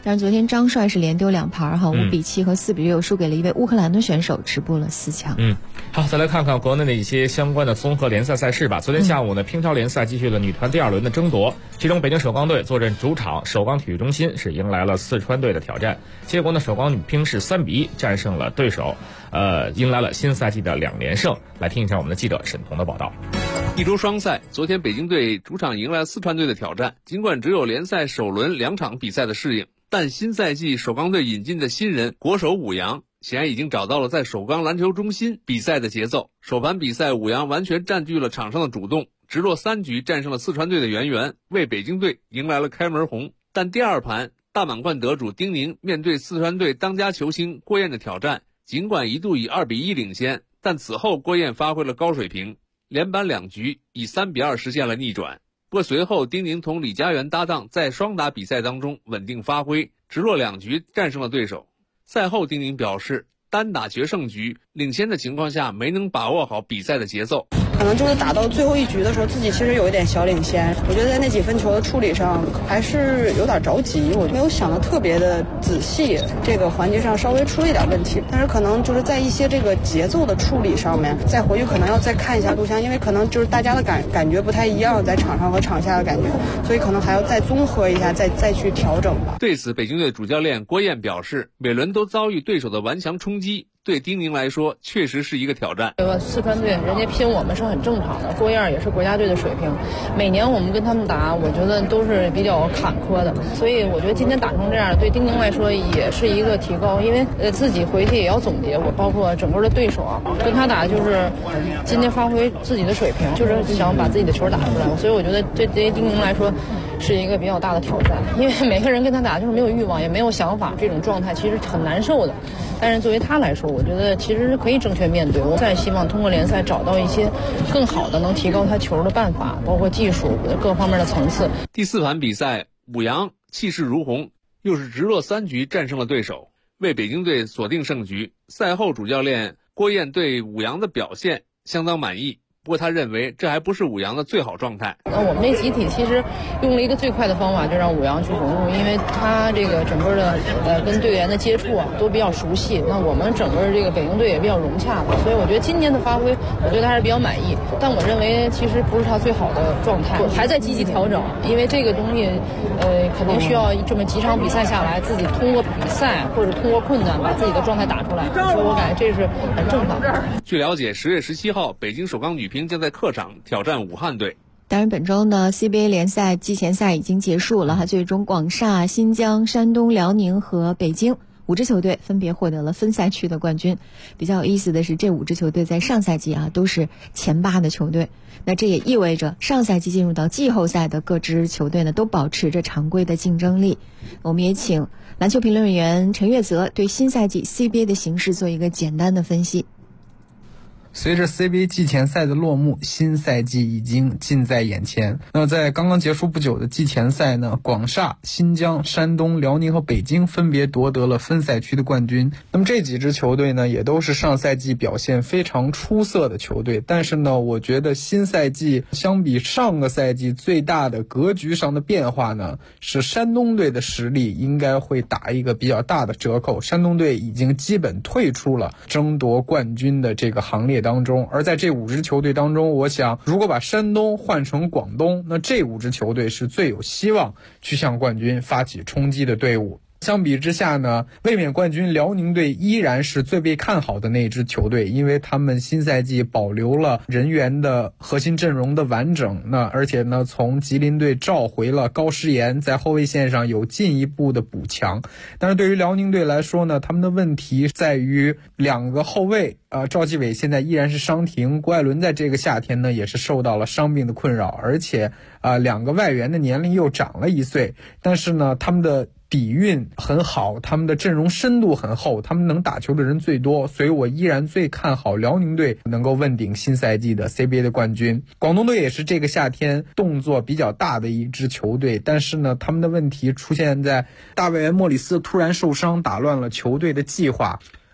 但是昨天张帅是连丢2盘哈，5比7和4比6输给了一位乌克兰的选手，止步了4强。 好，再来看看国内的一些相关的综合联赛赛事吧。昨天下午呢，乒超联赛继续了女团第2轮的争夺，其中北京首钢队坐镇主场首钢体育中心，是迎来了四川队的挑战。结果呢，首钢女乒是3比1战胜了对手，迎来了新赛季的2连胜。来听一下我们的记者沈彤的报道。 一周双赛，昨天北京队主场迎来四川队的挑战。尽管只有联赛首轮2场比赛的适应，但新赛季首钢队引进的新人国手武阳显然已经找到了在首钢篮球中心比赛的节奏。首盘比赛，武阳完全占据了场上的主动，直落3局战胜了四川队的袁元，为北京队迎来了开门红。但第2盘，大满贯得主丁宁面对四川队当家球星郭燕的挑战，尽管一度以2比1领先，但此后郭燕发挥了高水平，连扳2局，以3比2实现了逆转。不过随后丁宁同李佳媛搭档在双打比赛当中稳定发挥，直落2局战胜了对手。赛后丁宁表示，单打决胜局领先的情况下没能把握好比赛的节奏， 可能就是打到最后1局的时候，自己其实有一点小领先。我觉得在那几分球的处理上还是有点着急，我没有想得特别的仔细，这个环节上稍微出了一点问题。但是可能就是在一些这个节奏的处理上面，再回去可能要再看一下录像，因为可能就是大家的感觉不太一样，在场上和场下的感觉，所以可能还要再综合一下，再去调整吧。 对此，北京队主教练郭燕表示，每轮都遭遇对手的顽强冲击，对丁宁来说确实是一个挑战。 四川队人家拼我们是很正常的，郭燕也是国家队的水平，每年我们跟他们打，我觉得都是比较坎坷的，所以我觉得今天打成这样，对丁宁来说也是一个提高，因为自己回去也要总结，我包括整个的对手啊，跟他打就是今天发挥自己的水平，就是想把自己的球打出来，所以我觉得对丁宁来说是一个比较大的挑战，因为每个人跟他打就是没有欲望，也没有想法，这种状态其实很难受的。但是作为他来说，我觉得其实是可以正确面对。我再希望通过联赛找到一些更好的能提高他球的办法，包括技术各方面的层次。 第4盘比赛，武阳气势如虹，又是直落3局战胜了对手，为北京队锁定胜局。赛后主教练郭燕对武阳的表现相当满意，不过他认为这还不是武阳的最好状态。 我们那集体其实用了一个最快的方法，就让武阳去融入，因为他这个整个的跟队员的接触啊都比较熟悉。那我们整个这个北京队也比较融洽的，所以我觉得今天的发挥，我觉得还是比较满意。但我认为其实不是他最好的状态，还在积极调整，因为这个东西肯定需要这么几场比赛下来，自己通过比赛或者通过困难把自己的状态打出来，所以我感觉这是很正常的。 据了解，10月17号北京首钢女乒将在客场挑战武汉队。 当然，本周呢 CBA 联赛季前赛已经结束了哈，最终广厦、新疆、山东、辽宁和北京5支球队分别获得了分赛区的冠军。比较有意思的是，这5支球队在上赛季啊都是前8的球队。那这也意味着上赛季进入到季后赛的各支球队呢都保持着常规的竞争力。我们也请篮球评论员陈月泽对新赛季 CBA 的形势做一个简单的分析。 随着 CBA 季前赛的落幕，新赛季已经近在眼前。那在刚刚结束不久的季前赛呢，广厦、新疆、山东、辽宁和北京分别夺得了分赛区的冠军。那么这几支球队呢，也都是上赛季表现非常出色的球队。但是呢，我觉得新赛季相比上个赛季最大的格局上的变化呢，是山东队的实力应该会打一个比较大的折扣。山东队已经基本退出了争夺冠军的这个行列当中，而在这5支球队当中，我想如果把山东换成广东，那这5支球队是最有希望去向冠军发起冲击的队伍。相比之下呢，卫冕冠军辽宁队依然是最被看好的那支球队，因为他们新赛季保留了人员的核心阵容的完整，而且呢，从吉林队召回了高诗岩，在后卫线上有进一步的补强。但是对于辽宁队来说呢，他们的问题在于2个后卫，赵继伟现在依然是伤停，郭艾伦在这个夏天呢也是受到了伤病的困扰，而且2个外援的年龄又长了1岁，但是呢，他们的底蕴很好，他们的阵容深度很厚，他们能打球的人最多，所以我依然最看好辽宁队能够问鼎新赛季的 CBA 的冠军。广东队也是这个夏天动作比较大的一支球队，但是呢，他们的问题出现在大外援莫里斯突然受伤，打乱了球队的计划。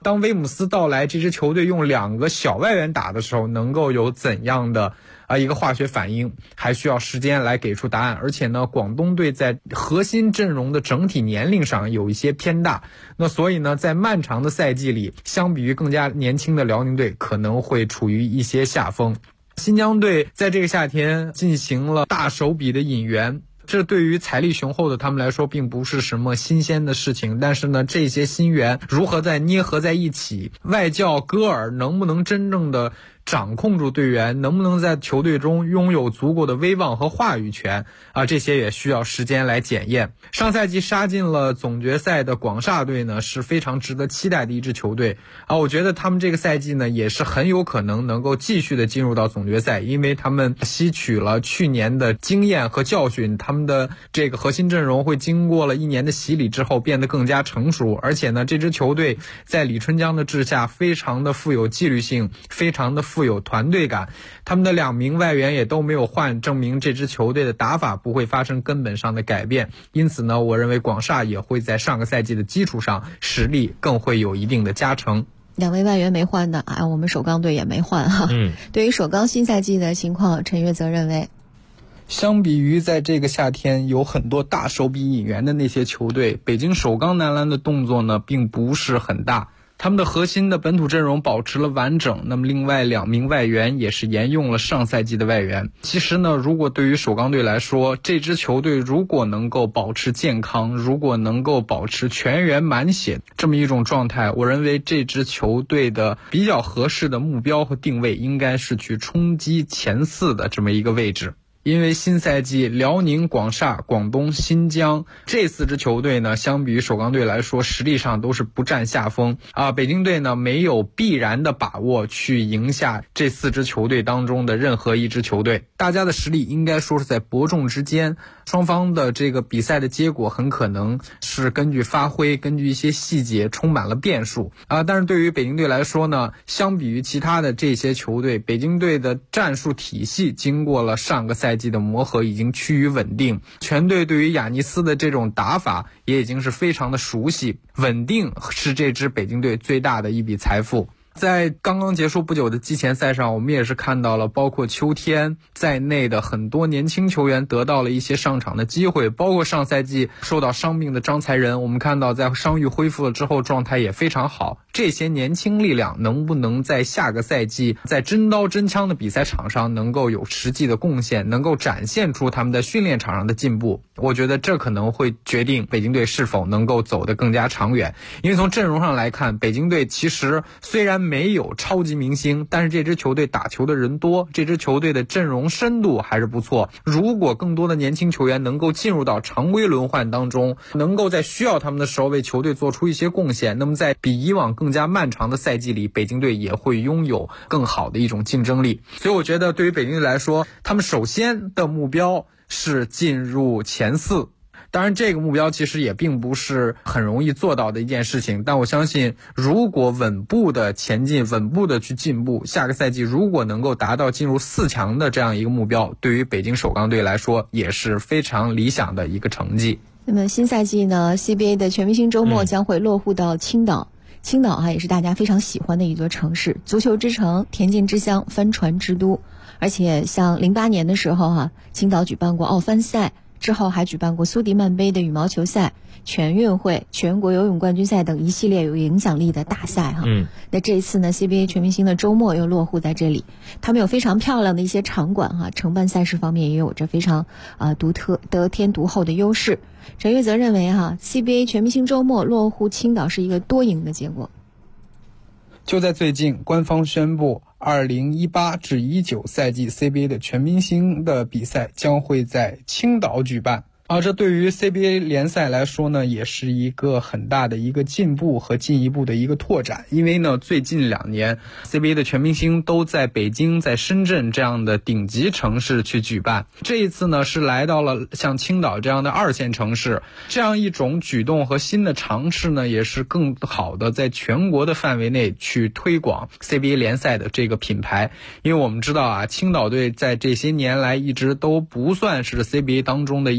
当威姆斯到来，这支球队用2个小外援打的时候，能够有怎样的一个化学反应，还需要时间来给出答案。而且呢，广东队在核心阵容的整体年龄上有一些偏大，那所以呢，在漫长的赛季里，相比于更加年轻的辽宁队，可能会处于一些下风。新疆队在这个夏天进行了大手笔的引援，这对于财力雄厚的他们来说并不是什么新鲜的事情，但是呢，这些新援如何再捏合在一起，外教戈尔能不能真正的掌控住队员，能不能在球队中拥有足够的威望和话语权这些也需要时间来检验。上赛季杀进了总决赛的广厦队呢，是非常值得期待的一支球队我觉得他们这个赛季呢，也是很有可能能够继续的进入到总决赛，因为他们吸取了去年的经验和教训，他们的这个核心阵容会经过了1年的洗礼之后变得更加成熟，而且呢，这支球队在李春江的治下非常的富有纪律性，非常的富有团队感，他们的2名外援也都没有换，证明这支球队的打法不会发生根本上的改变。因此呢，我认为广厦也会在上个赛季的基础上实力更会有一定的加成。 2位外援没换的我们首钢队也没换对于首钢新赛季的情况，陈悦则认为， 相比于在这个夏天有很多大手笔引援的那些球队，北京首钢男篮的动作呢并不是很大，他们的核心的本土阵容保持了完整，那么另外2名外援也是沿用了上赛季的外援。其实呢，如果对于首钢队来说，这支球队如果能够保持健康，如果能够保持全员满血这么一种状态，我认为这支球队的比较合适的目标和定位应该是去冲击前4的这么一个位置。因为新赛季辽宁、广厦、广东、新疆这4支球队呢，相比于首钢队来说，实力上都是不占下风北京队呢没有必然的把握去赢下这4支球队当中的任何一支球队，大家的实力应该说是在伯仲之间，双方的这个比赛的结果很可能是根据发挥，根据一些细节充满了变数但是对于北京队来说呢，相比于其他的这些球队，北京队的战术体系经过了上个赛季的磨合已经趋于稳定，全队对于亚尼斯的这种打法也已经是非常的熟悉，稳定是这支北京队最大的一笔财富。在刚刚结束不久的季前赛上，我们也是看到了包括秋天在内的很多年轻球员得到了一些上场的机会，包括上赛季受到伤病的张才仁，我们看到在伤愈恢复了之后状态也非常好。这些年轻力量能不能在下个赛季在真刀真枪的比赛场上能够有实际的贡献，能够展现出他们在训练场上的进步，我觉得这可能会决定北京队是否能够走得更加长远。因为从阵容上来看，北京队其实虽然没有超级明星，但是这支球队打球的人多，这支球队的阵容深度还是不错。如果更多的年轻球员能够进入到常规轮换当中，能够在需要他们的时候为球队做出一些贡献，那么在比以往更加漫长的赛季里，北京队也会拥有更好的一种竞争力。所以我觉得对于北京队来说，他们首先的目标是进入前4。当然这个目标其实也并不是很容易做到的一件事情，但我相信如果稳步的前进，稳步的去进步，下个赛季如果能够达到进入4强的这样一个目标，对于北京首钢队来说也是非常理想的一个成绩。 那么新赛季呢， CBA 的全明星周末将会落户到青岛。青岛也是大家非常喜欢的一座城市，足球之城，田径之乡，帆船之都。而且像08年的时候青岛举办过奥帆赛，之后还举办过苏迪曼杯的羽毛球赛、全运会、全国游泳冠军赛等一系列有影响力的大赛那这一次呢 CBA 全明星的周末又落户在这里，他们有非常漂亮的一些场馆承办赛事方面也有着非常独特得天独厚的优势。陈悦则认为CBA 全明星周末落户青岛是一个多赢的结果。 就在最近，官方宣布2018至19赛季 CBA 的全明星的比赛将会在青岛举办。这对于 CBA 联赛来说呢，也是一个很大的一个进步和进一步的一个拓展。因为呢，最近2年 CBA 的全明星都在北京、在深圳这样的顶级城市去举办，这一次呢是来到了像青岛这样的2线城市。这样一种举动和新的尝试呢，也是更好的在全国的范围内去推广 CBA 联赛的这个品牌。因为我们知道青岛队在这些年来一直都不算是 CBA 当中的一支劲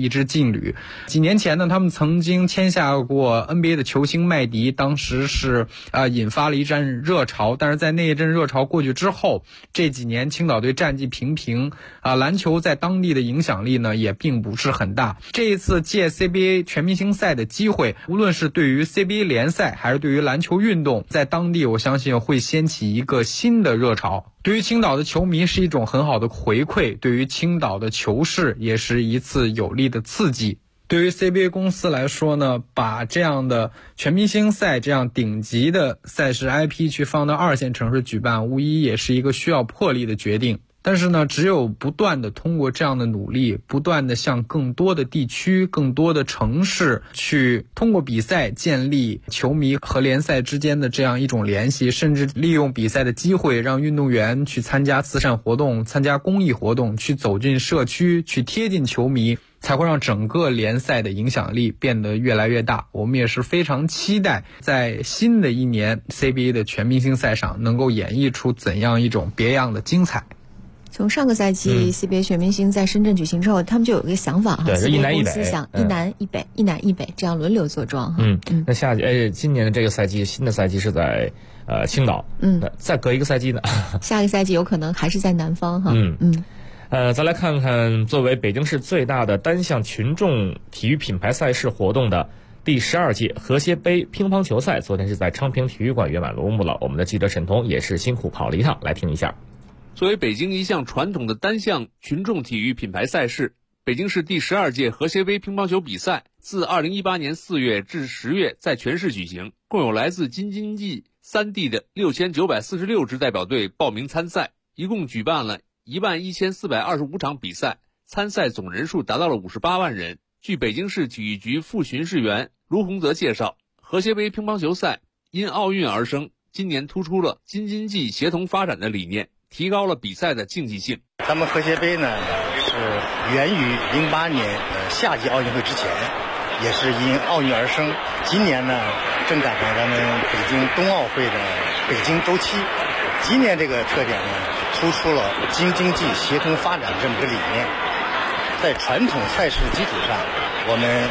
劲旅。几年前呢，他们曾经签下过 NBA 的球星麦迪，当时是引发了一阵热潮。但是在那一阵热潮过去之后，这几年青岛队战绩平平，篮球在当地的影响力呢也并不是很大。这一次借 CBA 全明星赛的机会，无论是对于 CBA 联赛还是对于篮球运动，在当地我相信会掀起一个新的热潮。对于青岛的球迷是一种很好的回馈，对于青岛的球市也是一次有力的刺激。对于 CBA 公司来说呢，把这样的全明星赛这样顶级的赛事 IP 去放到2线城市举办，无疑也是一个需要魄力的决定。但是呢，只有不断的通过这样的努力，不断的向更多的地区、更多的城市去通过比赛建立球迷和联赛之间的这样一种联系，甚至利用比赛的机会让运动员去参加慈善活动、参加公益活动，去走进社区，去贴近球迷，才会让整个联赛的影响力变得越来越大。我们也是非常期待在新的一年 CBA 的全明星赛上能够演绎出怎样一种别样的精彩。 从上个赛季 CBA 全明星在深圳举行之后，他们就有一个想法哈， 对，一南一北， 想一南一北，一南一北这样轮流坐庄哈。 那今年的这个赛季，新的赛季是在青岛，再隔一个赛季呢， 下个赛季有可能还是在南方哈。 再来看看作为北京市最大的单项群众体育品牌赛事活动的第12届和谐杯乒乓球赛，昨天是在昌平体育馆圆满落幕了。我们的记者沈彤也是辛苦跑了一趟，来听一下。 作为北京一项传统的单项群众体育品牌赛事，北京市第12届和谐杯乒乓球比赛自2018年4月至10月在全市举行，共有来自京津冀3地的6946支代表队报名参赛，一共举办了11425场比赛，参赛总人数达到了58万人。据北京市体育局副巡视员卢洪泽介绍，和谐杯乒乓球赛因奥运而生，今年突出了京津冀协同发展的理念，提高了比赛的竞技性。 咱们和谐杯呢是源于08年夏季奥运会之前，也是因奥运而生。今年呢正赶上咱们北京冬奥会的北京周期，今年这个特点呢突出了京津冀协同发展这么个理念。在传统赛事基础上，我们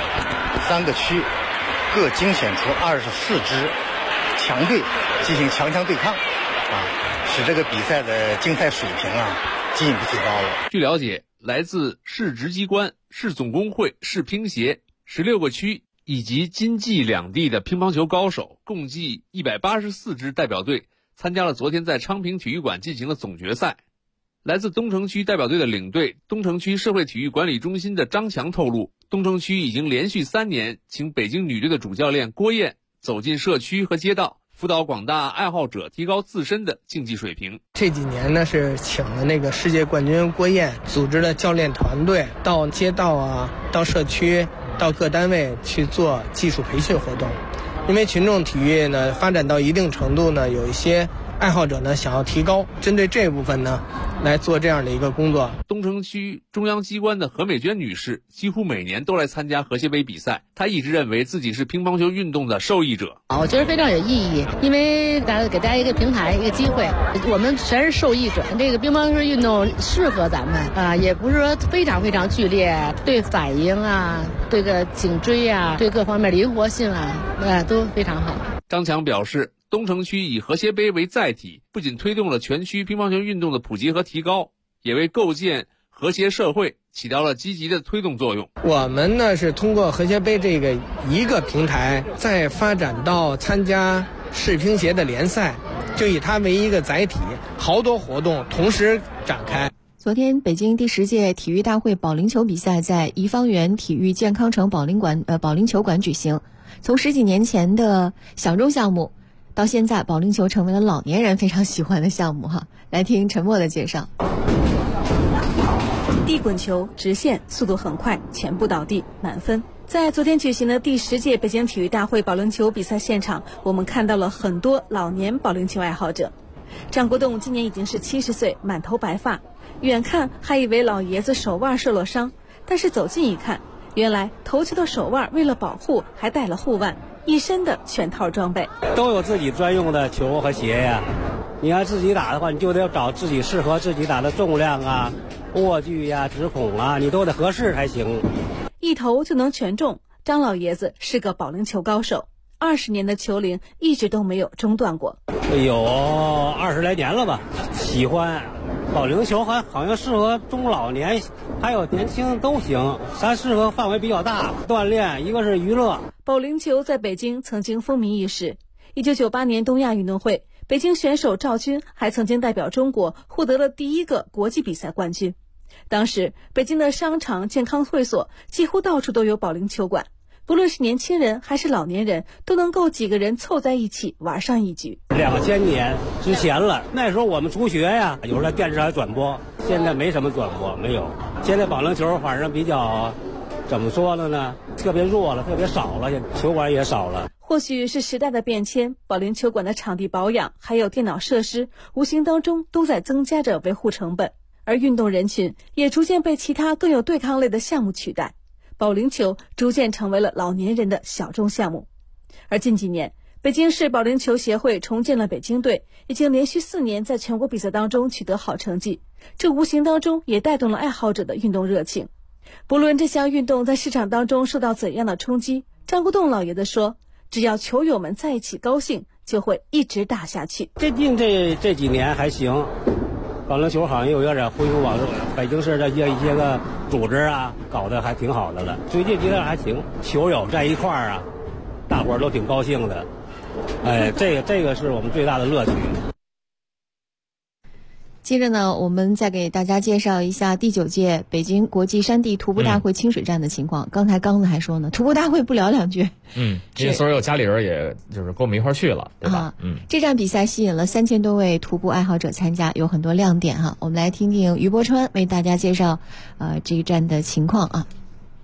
3个区各精选出24支强队进行强强对抗使这个比赛的竞赛水平进一步提高了。 据了解，来自市直机关、市总工会、市乒协16个区以及京冀两地的乒乓球高手，共计184支代表队参加了昨天在昌平体育馆进行了总决赛。来自东城区代表队的领队东城区社会体育管理中心的张强透露，东城区已经连续3年请北京女队的主教练郭燕走进社区和街道，辅导广大爱好者提高自身的竞技水平。 这几年呢是请了那个世界冠军郭燕组织的教练团队到街道到社区到各单位去做技术培训活动。因为群众体育呢发展到一定程度呢，有一些爱好者呢想要提高，针对这部分呢来做这样的一个工作。 东城区中央机关的何美娟女士几乎每年都来参加和谐杯比赛，她一直认为自己是乒乓球运动的受益者。 我觉得非常有意义，因为给大家一个平台，一个机会，我们全是受益者。这个乒乓球运动适合咱们也不是说非常非常剧烈，对反应对个颈椎对各方面灵活性都非常好。 张强表示，东城区以和谐杯为载体，不仅推动了全区乒乓球运动的普及和提高，也为构建和谐社会起到了积极的推动作用。 我们呢是通过和谐杯这个一个平台，再发展到参加市乒协的联赛，就以它为一个载体，好多活动同时展开。 昨天，北京第10届体育大会保龄球比赛在怡芳园体育健康城保龄球馆举行。从10几年前的小众项目，到现在保龄球成为了老年人非常喜欢的项目哈。来听陈默的介绍。 地滚球直线，速度很快，前步倒地，满分。在昨天举行的第10届北京体育大会保龄球比赛现场，我们看到了很多老年保龄球爱好者。张国栋今年已经是70岁，满头白发，远看还以为老爷子手腕受了伤，但是走近一看，原来投球的手腕为了保护还带了护腕，一身的全套装备， 都有自己专用的球和鞋呀。你要自己打的话，你就得找自己适合自己打的重量握距指孔你都得合适才行。 一投就能全中。张老爷子是个保龄球高手，20年的球龄一直都没有中断过。 有20来年了吧，喜欢保龄球，好像适合中老年还有年轻都行，它适合范围比较大，锻炼一个是娱乐。 保龄球在北京曾经风靡一时。1998年东亚运动会，北京选手赵军还曾经代表中国获得了第1个国际比赛冠军。当时北京的商场、健康会所几乎到处都有保龄球馆，不论是年轻人还是老年人，都能够几个人凑在一起玩上一局。 2000年之前了，那时候我们初学呀，有时候电视还转播，现在没什么转播，没有。现在保龄球反正比较，怎么说呢？特别弱了，特别少了，球馆也少了。 或许是时代的变迁，保龄球馆的场地保养还有电脑设施，无形当中都在增加着维护成本，而运动人群也逐渐被其他更有对抗类的项目取代。保龄球逐渐成为了老年人的小众项目。而近几年，北京市保龄球协会重建了北京队，已经连续4年在全国比赛当中取得好成绩，这无形当中也带动了爱好者的运动热情。不论这项运动在市场当中受到怎样的冲击，张国栋老爷子说，只要球友们在一起高兴，就会一直打下去。 最近这几年还行，保龄球好像有点恢复往北京市的一些个组织啊，搞得还挺好的了。最近觉得还行，球友在一块儿啊，大伙儿都挺高兴的。这个是我们最大的乐趣。 接着呢，我们再给大家介绍一下第9届北京国际山地徒步大会清水站的情况。刚才刚子还说呢，徒步大会不聊2句。 因为所有家里人也就是跟我们一块儿去了，对吧？ 这站比赛吸引了3000多位徒步爱好者参加，有很多亮点哈。我们来听听于伯川为大家介绍这一站的情况啊。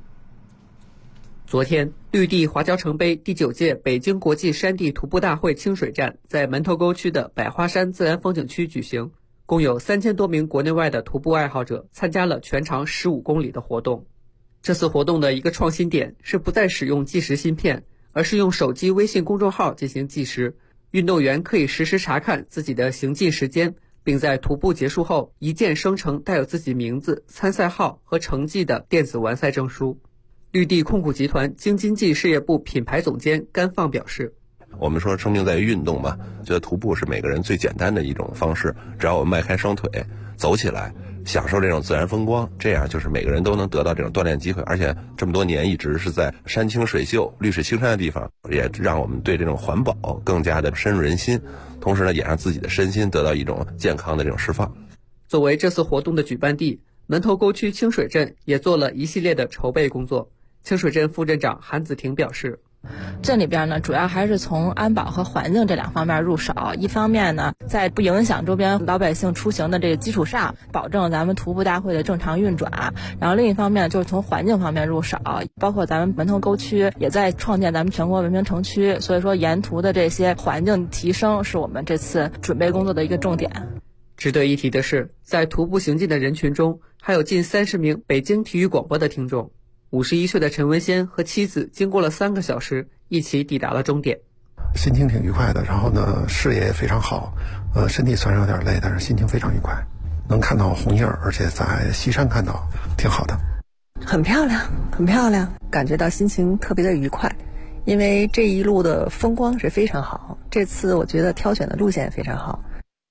昨天，绿地华侨城杯第9届北京国际山地徒步大会清水站在门头沟区的百花山自然风景区举行。共有3000多名国内外的徒步爱好者参加了全长15公里的活动。这次活动的一个创新点是不再使用计时芯片，而是用手机微信公众号进行计时。运动员可以实时查看自己的行进时间，并在徒步结束后一键生成带有自己名字、参赛号和成绩的电子完赛证书。绿地控股集团京津冀事业部品牌总监甘放表示， 我们说生命在于运动嘛，觉得徒步是每个人最简单的一种方式，只要我们迈开双腿走起来，享受这种自然风光，这样就是每个人都能得到这种锻炼机会。而且这么多年一直是在山清水秀、绿水青山的地方，也让我们对这种环保更加的深入人心，同时呢也让自己的身心得到一种健康的这种释放。 作为这次活动的举办地，门头沟区清水镇也做了一系列的筹备工作。清水镇副镇长韩子婷表示， 镇里边呢，主要还是从安保和环境这2方面入手。一方面呢，在不影响周边老百姓出行的这个基础上，保证咱们徒步大会的正常运转。然后另一方面就是从环境方面入手，包括咱们门头沟区也在创建咱们全国文明城区，所以说沿途的这些环境提升是我们这次准备工作的一个重点。 值得一提的是，在徒步行进的人群中，还有近30名北京体育广播的听众。51岁的陈文先和妻子经过了3个小时，一起抵达了终点。 心情挺愉快的，然后呢，视野也非常好，身体虽然有点累，但是心情非常愉快。能看到红叶，而且在西山看到，挺好的。 很漂亮，很漂亮，感觉到心情特别的愉快，因为这一路的风光是非常好。这次我觉得挑选的路线也非常好。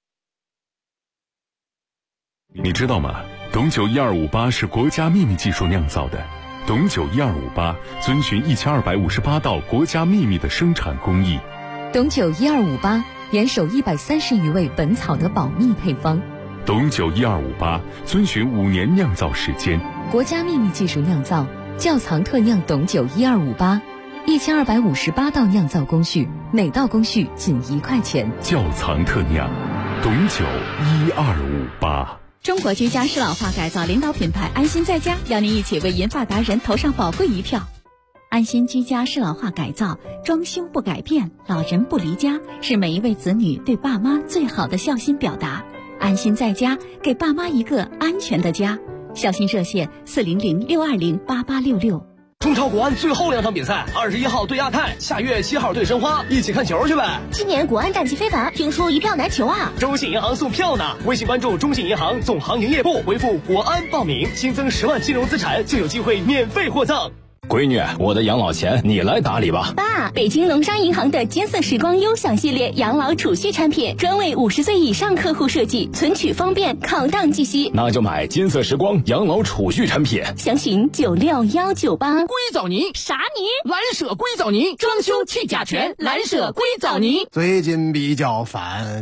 你知道吗？董酒1258是国家秘密技术酿造的。董酒1258遵循1258道国家秘密的生产工艺。 董酒1258严守130余位本草的保密配方。 董酒1258遵循5年酿造时间， 国家秘密技术酿造，窖藏特酿董酒1258，1258道酿造工序，每道工序仅1块钱。 窖藏特酿，董酒1258。 中国居家适老化改造领导品牌安心在家邀您一起为银发达人投上宝贵一票。安心居家适老化改造，装修不改变，老人不离家，是每一位子女对爸妈最好的孝心表达。安心在家，给爸妈一个安全的家。孝心热线400-620-8866。 中超国安最后2场比赛，21号对亚太，下月7号对申花，一起看球去呗。 今年国安战绩非凡，听说一票难求啊！ 中信银行送票呢，微信关注中信银行总行营业部，回复国安报名，新增10万金融资产就有机会免费获赠。 闺女，我的养老钱你来打理吧。 爸，北京农商银行的金色时光优享系列养老储蓄产品，专为50岁以上客户设计，存取方便，考档计息。 那就买金色时光养老储蓄产品， 详询96198。 硅藻泥啥泥？蓝舍硅藻泥，装修去甲醛，蓝舍硅藻泥。 最近比较烦，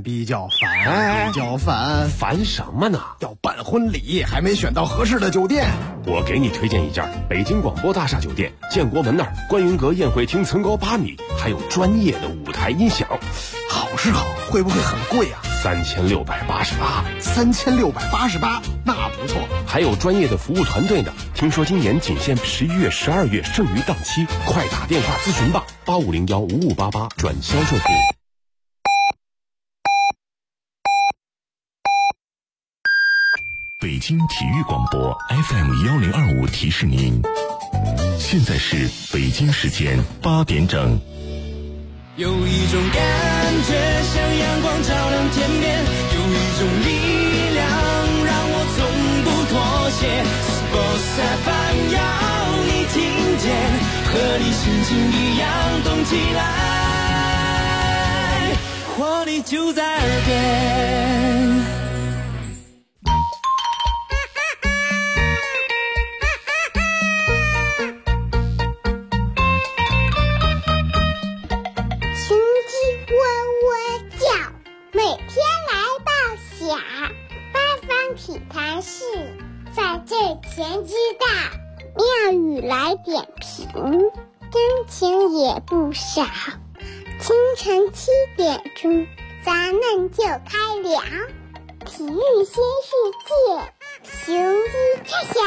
烦什么呢？ 要办婚礼，还没选到合适的酒店。 我给你推荐一家北京广播大厦酒店，建国门那儿观云阁宴会厅层高8米，还有专业的舞台音响。 好是好，会不会很贵啊 ？3688。 3688，那不错。 还有专业的服务团队呢。听说今年仅限11月、12月剩余档期，快打电话咨询吧，85015588转销售部。 北京体育广播 FM1025提示您，现在是北京时间8点整。 有一种感觉像阳光照亮天边，有一种力量让我从不妥协。Sports FM 要你听见，和你心情一样动起来，活力就在耳边。 体坛事在这前知道，妙语来点评，真情也不少。清晨7点钟，咱们就开聊体育新世界，雄鸡拆霞。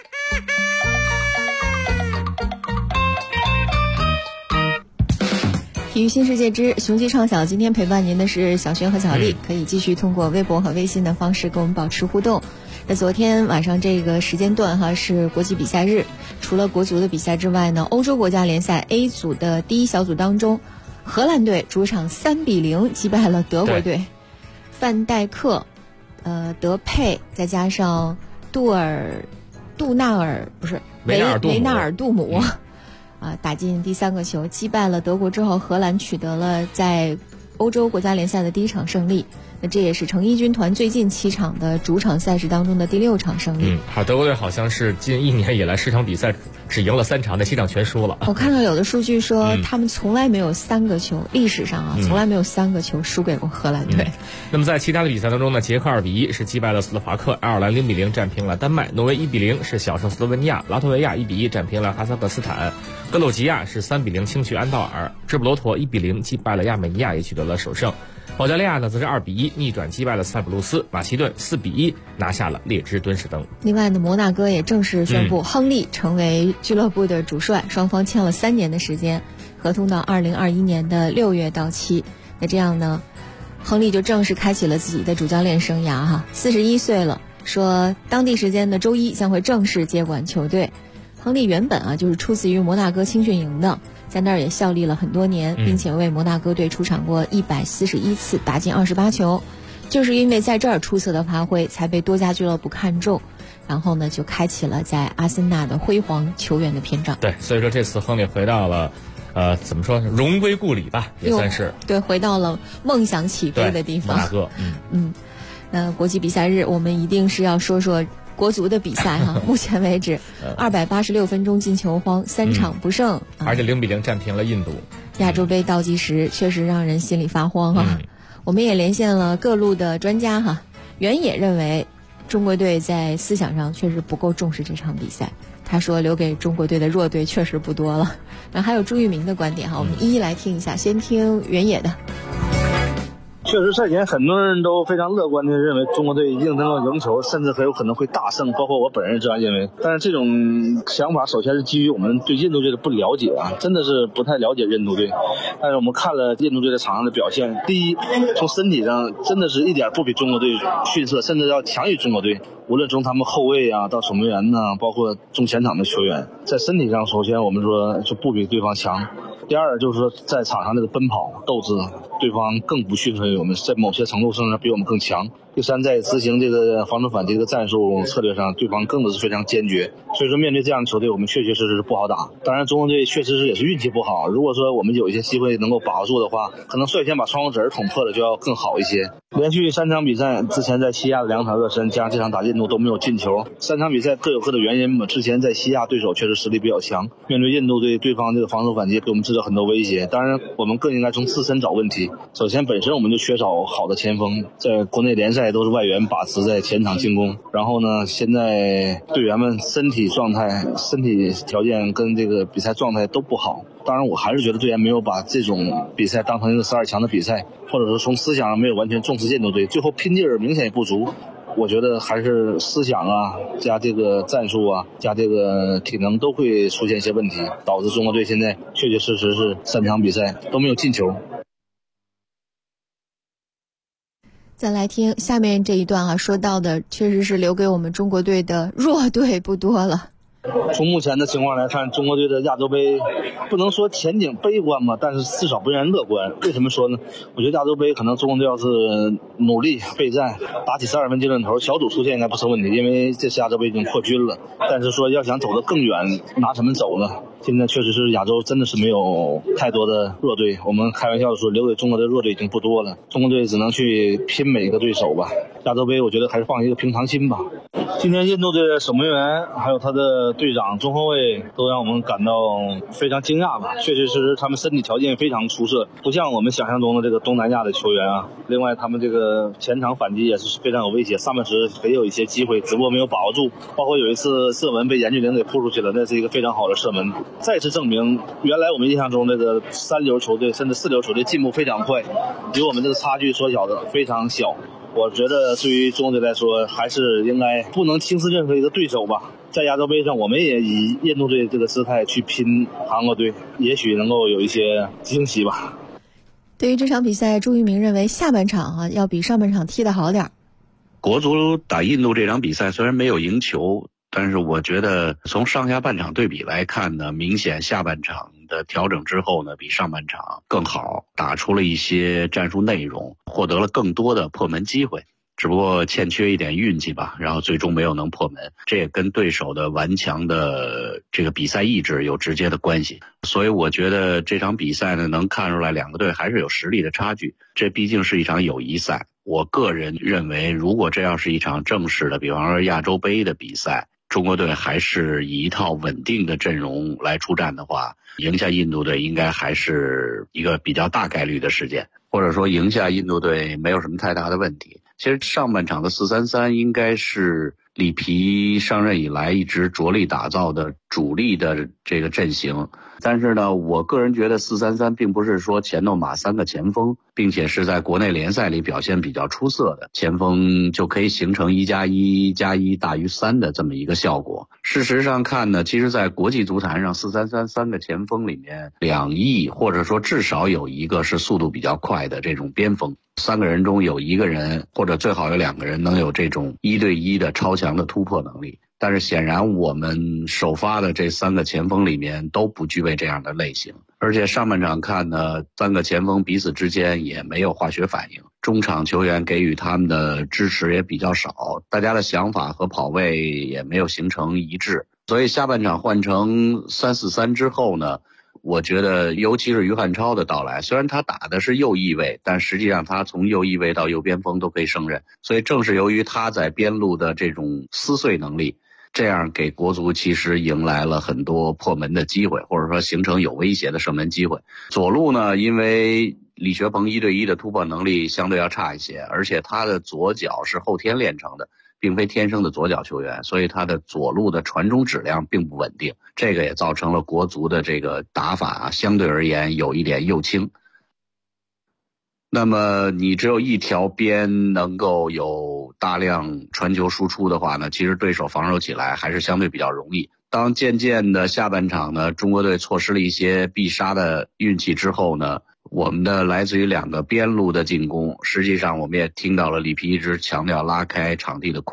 体育新世界之雄鸡唱晓，今天陪伴您的是小轩和小丽，可以继续通过微博和微信的方式跟我们保持互动。那昨天晚上这个时间段是国际比赛日，除了国足的比赛之外呢，欧洲国家联赛 A 组的第一小组当中，荷兰队主场3-0击败了德国队，范戴克、德佩再加上维纳尔杜姆。打进第3个球，击败了德国之后，荷兰取得了在欧洲国家联赛的第1场胜利。那这也是成衣军团最近7场的主场赛事当中的第6场胜利。 德国队好像是近1年以来10场比赛只赢了3场，那7场全输了。 我看到有的数据说，他们从来没有3个球，历史上从来没有3个球输给过荷兰队。 那么在其他的比赛当中呢，捷克2-1是击败了斯洛伐克，爱尔兰0-0战平了丹麦，挪威1-0是小胜斯洛文尼亚，拉脱维亚1-1战平了哈萨克斯坦，格鲁吉亚是3-0轻取安道尔，直布罗陀1-0击败了亚美尼亚，也取得了首胜。保加利亚呢则是2-1逆转击败了塞浦路斯，马其顿4-1拿下了列支敦士登。 另外呢，摩纳哥也正式宣布亨利成为俱乐部的主帅，双方签了3年的时间，合同到2021年的6月到期。那这样呢，亨利就正式开启了自己的主教练生涯41岁了，说当地时间的周一将会正式接管球队。亨利原本就是出自于摩纳哥青训营的，在那儿也效力了很多年，并且为摩纳哥队出场过141次，打进28球。就是因为在这儿出色的发挥，才被多家俱乐部看中，然后呢就开启了在阿森纳的辉煌球员的篇章。 对，所以说这次亨利回到了怎么说，荣归故里吧，也算是对，回到了梦想起飞的地方。 摩纳哥。 那国际比赛日我们一定是要说说国足的比赛目前为止286分钟进球荒，3场不胜， 而且0-0战平了印度。 亚洲杯倒计时确实让人心里发慌我们也连线了各路的专家原野认为中国队在思想上确实不够重视这场比赛，他说留给中国队的弱队确实不多了。然后还有朱玉明的观点我们一一来听一下。先听原野的。 确实赛前很多人都非常乐观的认为中国队一定能够赢球，甚至很有可能会大胜，包括我本人这样认为。但是这种想法首先是基于我们对印度队的不了解真的是不太了解印度队。但是我们看了印度队在场上的表现，第一，从身体上真的是一点不比中国队逊色，甚至要强于中国队。 无论从他们后卫啊到守门员呢，包括中前场的球员，在身体上首先我们说就不比对方强。第二就是说在场上这个奔跑斗志，对方更不逊色于我们，在某些程度上比我们更强。第三，在执行这个防守反击的战术策略上，对方更是非常坚决。所以说面对这样的球队，我们确确实实是不好打。当然中国队确实是也是运气不好，如果说我们有一些机会能够把握住的话，可能率先把双红子捅破了就要更好一些。连续3场比赛，之前在西亚的2场热身加上这场打印度都没有进球，3场比赛各有各的原因嘛。之前在西亚对手确实实力比较强，面对印度队对方这个防守反击给我们制造很多威胁。当然我们更应该从自身找问题，首先本身我们就缺少好的前锋，在国内联赛都是外援把持在前场进攻，然后呢现在队员们身体状态身体条件跟这个比赛状态都不好。当然我还是觉得队员没有把这种比赛当成一个12强的比赛，或者说从思想上没有完全重视印度队，最后拼劲儿明显也不足。我觉得还是思想啊加这个战术啊加这个体能都会出现一些问题，导致中国队现在确确实实是3场比赛都没有进球。 再来听下面这一段啊，说到的确实是留给我们中国队的弱队不多了。 从目前的情况来看，中国队的亚洲杯不能说前景悲观吧，但是至少不让人乐观。为什么说呢？我觉得亚洲杯可能中国队要是努力备战，打起12分精准头，小组出线应该不成问题，因为这次亚洲杯已经扩军了。但是说要想走得更远，拿什么走呢？现在确实是亚洲真的是没有太多的弱队，我们开玩笑说留给中国的弱队已经不多了，中国队只能去拼每个对手吧。亚洲杯我觉得还是放一个平常心吧。今天印度的守门员还有他的队长中后卫都让我们感到非常惊讶吧，确确实实他们身体条件非常出色，不像我们想象中的这个东南亚的球员啊。另外他们这个前场反击也是非常有威胁，上半时也有一些机会，只不过没有把握住，包括有一次射门被严俊凌给扑出去了，那是一个非常好的射门，再次证明原来我们印象中这个3流球队甚至4流球队进步非常快，比我们这个差距缩小的非常小。我觉得对于中国队来说，还是应该不能轻视任何一个对手吧。在亚洲杯上，我们也以印度队这个姿态去拼韩国队，也许能够有一些惊喜吧。 对于这场比赛，朱玉明认为下半场要比上半场踢得好点。 国足打印度这场比赛虽然没有赢球，但是我觉得从上下半场对比来看呢，明显下半场的调整之后呢，比上半场更好，打出了一些战术内容，获得了更多的破门机会，只不过欠缺一点运气吧，然后最终没有能破门，这也跟对手的顽强的这个比赛意志有直接的关系。所以我觉得这场比赛呢，能看出来两个队还是有实力的差距，这毕竟是一场友谊赛。我个人认为，如果这要是一场正式的，比方说亚洲杯的比赛，中国队还是以一套稳定的阵容来出战的话，赢下印度队应该还是一个比较大概率的事件，或者说赢下印度队没有什么太大的问题。其实上半场的4-3-3应该是里皮上任以来一直着力打造的主力的这个阵型，但是呢，我个人觉得4-3-3并不是说前头码3个前锋，并且是在国内联赛里表现比较出色的前锋就可以形成1+1+1大于3的这么一个效果。事实上看呢，其实在国际足坛上4-3-3个前锋里面，2翼或者说至少有一个是速度比较快的这种边锋，3个人中有1个人或者最好有2个人能有这种1对1的超强的突破能力。但是显然我们首发的这3个前锋里面都不具备这样的类型，而且上半场看呢，3个前锋彼此之间也没有化学反应，中场球员给予他们的支持也比较少，大家的想法和跑位也没有形成一致，所以下半场换成3-4-3之后呢，我觉得尤其是于汉超的到来，虽然他打的是右翼位，但实际上他从右翼位到右边锋都可以胜任，所以正是由于他在边路的这种撕碎能力，这样给国足其实迎来了很多破门的机会，或者说形成有威胁的射门机会。左路呢，因为李学鹏1对1的突破能力相对要差一些，而且他的左脚是后天练成的，并非天生的左脚球员，所以他的左路的传中质量并不稳定，这个也造成了国足的这个打法相对而言有一点右倾。那么你只有一条边能够有大量传球输出的话呢，其实对手防守起来还是相对比较容易。当渐渐的下半场呢，中国队错失了一些必杀的运气之后呢，我们的来自于2个边路的进攻，实际上我们也听到了里皮一直强调拉开场地的宽度，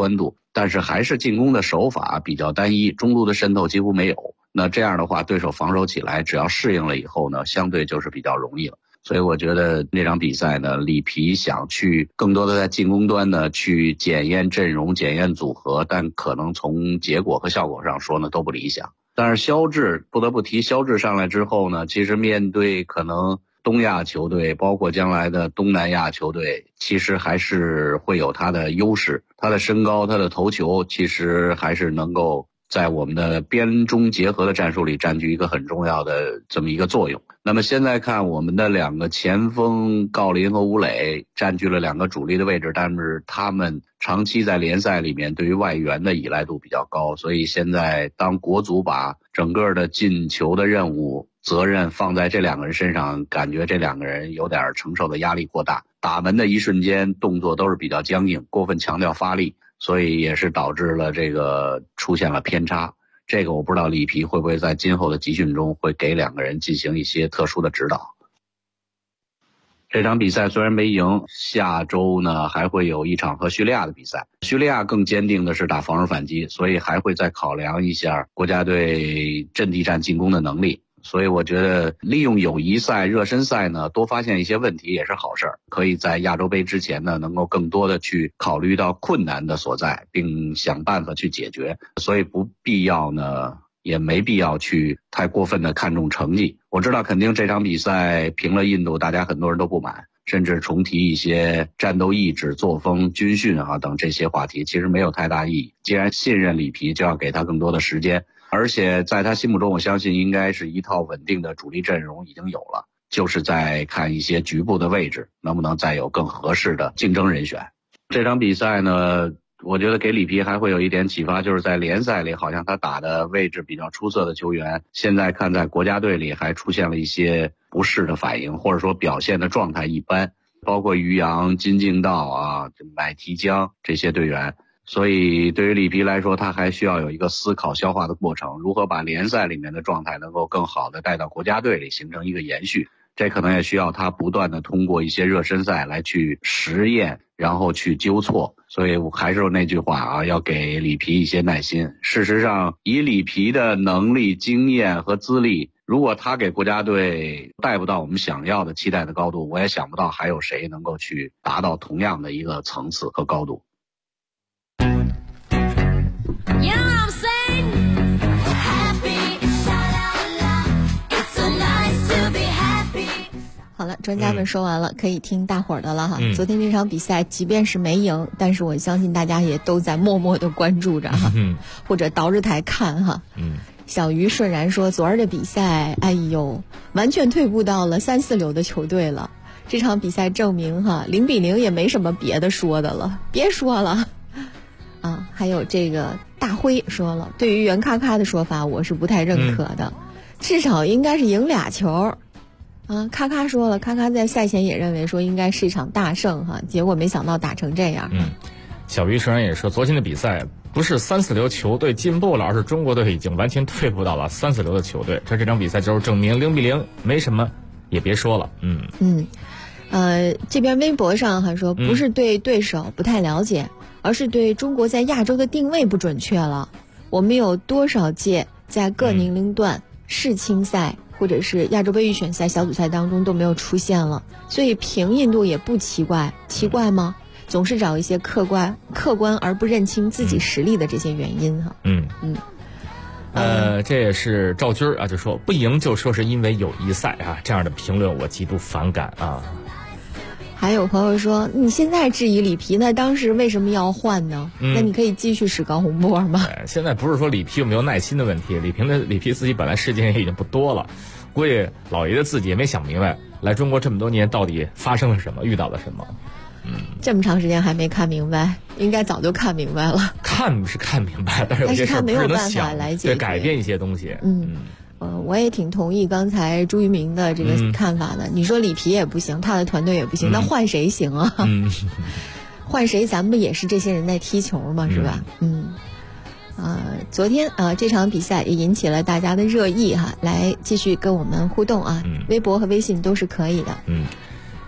但是还是进攻的手法比较单一，中路的渗透几乎没有。那这样的话，对手防守起来只要适应了以后呢，相对就是比较容易了。所以我觉得那场比赛呢，里皮想去更多的在进攻端呢去检验阵容、检验组合，但可能从结果和效果上说呢都不理想。但是肖智不得不提，肖智上来之后呢，其实面对可能东亚球队，包括将来的东南亚球队，其实还是会有他的优势。他的身高，他的头球，其实还是能够在我们的边中结合的战术里占据一个很重要的这么一个作用。那么现在看我们的2个前锋郜林和吴磊占据了2个主力的位置，但是他们长期在联赛里面对于外援的依赖度比较高，所以现在当国足把整个的进球的任务责任放在这2个人身上，感觉这2个人有点承受的压力过大，打门的一瞬间动作都是比较僵硬，过分强调发力，所以也是导致了这个出现了偏差。这个我不知道里皮会不会在今后的集训中会给2个人进行一些特殊的指导。这场比赛虽然没赢，下周呢还会有一场和叙利亚的比赛。叙利亚更坚定的是打防守反击，所以还会再考量一下国家队阵地战进攻的能力。所以我觉得利用友谊赛、热身赛呢，多发现一些问题也是好事儿。可以在亚洲杯之前呢，能够更多的去考虑到困难的所在，并想办法去解决。所以不必要呢，也没必要去太过分的看重成绩。我知道肯定这场比赛平了印度，大家很多人都不满，甚至重提一些战斗意志、作风、军训等这些话题，其实没有太大意义。既然信任里皮，就要给他更多的时间。而且在他心目中，我相信应该是一套稳定的主力阵容已经有了，就是在看一些局部的位置能不能再有更合适的竞争人选。这场比赛呢，我觉得给里皮还会有一点启发，就是在联赛里好像他打的位置比较出色的球员，现在看在国家队里还出现了一些不适的反应，或者说表现的状态一般，包括于洋、金敬道买提江这些队员。所以对于里皮来说，他还需要有一个思考消化的过程，如何把联赛里面的状态能够更好的带到国家队里，形成一个延续。这可能也需要他不断的通过一些热身赛来去实验，然后去纠错。所以我还是那句话要给里皮一些耐心。事实上，以里皮的能力、经验和资历，如果他给国家队带不到我们想要的期待的高度，我也想不到还有谁能够去达到同样的一个层次和高度。 You know what I'm saying? Happy, it's so nice to be happy. 好了，专家们说完了，可以听大伙儿的了哈。昨天这场比赛，即便是没赢，但是我相信大家也都在默默的关注着哈，或者倒着台看哈。小鱼顺然说，昨儿的比赛，哎呦，完全退步到了3、4流的球队了。这场比赛证明哈，0-0也没什么别的说的了，别说了。还有这个大辉说了，对于袁咔咔的说法我是不太认可的，至少应该是赢2球。咔咔说了，咔咔在赛前也认为说应该是一场大胜哈，结果没想到打成这样。 小鱼虽然也说，昨天的比赛不是3、4流球队进步了，而是中国队已经完全退步到了3、4流的球队。这场比赛就是证明0-0没什么，也别说了。 这边微博上还说，不是对对手不太了解，而是对中国在亚洲的定位不准确了。我们有多少届在各年龄段世青赛或者是亚洲杯预选赛小组赛当中都没有出现了，所以平印度也不奇怪，奇怪吗？总是找一些客观而不认清自己实力的这些原因哈。 这也是赵军就说不赢就说是因为友谊赛这样的评论我极度反感啊。 还有朋友说，你现在质疑里皮，那当时为什么要换呢？那你可以继续使高洪波吗？ 现在不是说里皮有没有耐心的问题，里皮自己本来时间也已经不多了，估计老爷子自己也没想明白，来中国这么多年到底发生了什么，遇到了什么。 这么长时间还没看明白，应该早就看明白了。 看是看明白，但是有些事没有办法来解决， 改变一些东西。 我也挺同意刚才朱一鸣的这个看法的。你说里皮也不行，他的团队也不行，那换谁行啊？换谁？咱们也是这些人在踢球嘛，是吧？昨天这场比赛也引起了大家的热议哈，来继续跟我们互动啊，微博和微信都是可以的。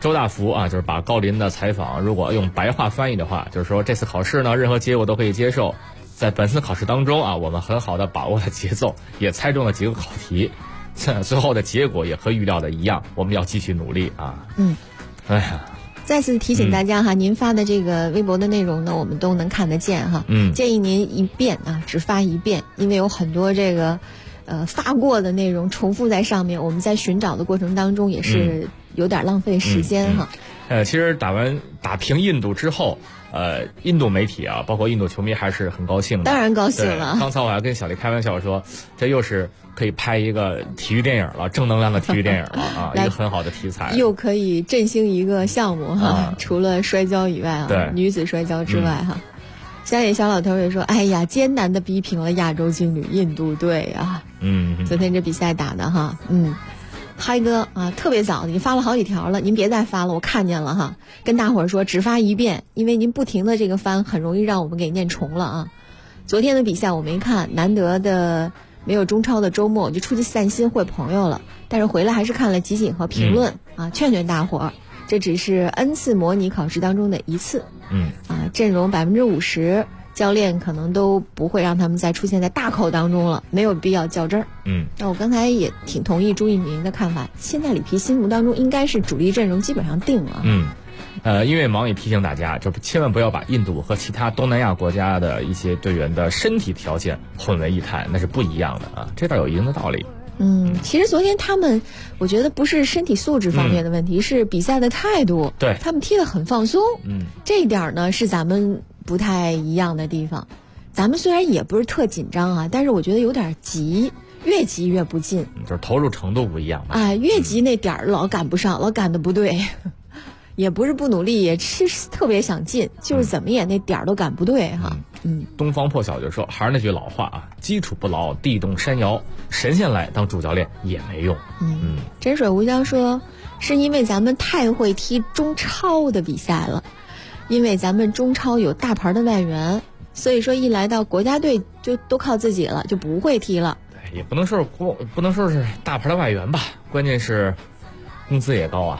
周大福啊，就是把高林的采访如果用白话翻译的话，就是说这次考试呢，任何结果都可以接受。在本次考试当中啊，我们很好的把握了节奏，也猜中了几个考题，最后的结果也和预料的一样，我们要继续努力啊。哎呀， 再次提醒大家哈，您发的这个微博的内容呢，我们都能看得见哈。建议您一遍啊，只发一遍，因为有很多这个发过的内容重复在上面，我们在寻找的过程当中也是有点浪费时间哈。 其实打平印度之后，印度媒体啊，包括印度球迷还是很高兴的。 当然高兴了。 刚才我还跟小丽开玩笑说，这又是可以拍一个体育电影了，正能量的体育电影了啊，一个很好的题材。 又可以振兴一个项目哈，除了摔跤以外啊，女子摔跤之外哈。小野小老头也说，哎呀，艰难的逼平了亚洲劲旅印度队啊。昨天这比赛打的哈，嗨哥啊，特别早，你发了好几条了，您别再发了，我看见了哈。跟大伙儿说，只发一遍，因为您不停的这个翻，很容易让我们给念重了啊。昨天的比赛我没看，难得的没有中超的周末，我就出去散心会朋友了。但是回来还是看了集锦和评论啊，劝劝大伙儿，这只是 N 次模拟考试当中的一次。阵容50%。教练可能都不会让他们再出现在大考当中了，没有必要较真儿。那我刚才也挺同意朱一鸣的看法，现在里皮心目当中应该是主力阵容基本上定了。 因为忙也提醒大家，就千万不要把印度和其他东南亚国家的一些队员的身体条件混为一谈，那是不一样的啊，这倒有一定的道理。 其实昨天他们，我觉得不是身体素质方面的问题，是比赛的态度。 对， 他们踢得很放松。这一点呢是咱们不太一样的地方。咱们虽然也不是特紧张啊，但是我觉得有点急，越急越不进。 就是投入程度不一样嘛。 越急那点儿老赶不上，老赶得不对。也不是不努力，也是特别想进，就是怎么也那点儿都赶不对哈。 东方破晓就说，还是那句老话啊，基础不牢，地动山摇，神仙来当主教练也没用。 真水无疆说，是因为咱们太会踢中超的比赛了，因为咱们中超有大牌的外援，所以说一来到国家队就都靠自己了，就不会踢了。 也不能说是大牌的外援吧，关键是工资也高啊。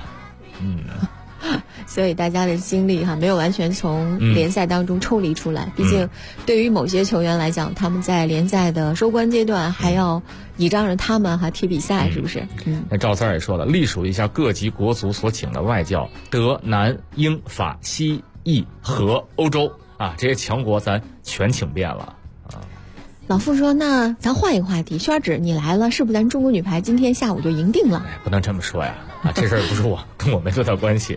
所以大家的精力哈没有完全从联赛当中抽离出来，毕竟对于某些球员来讲，他们在联赛的收官阶段还要倚仗着他们踢比赛，是不是？ 那赵三也说了，隶属一下各级国足所请的外教，德、南、英、法、西、意、和、欧洲啊，这些强国咱全请遍了啊。 老傅说，那咱换一个话题，轩儿纸你来了，是不是咱中国女排今天下午就赢定了？ 不能这么说呀。这事儿不是我，跟我没多大关系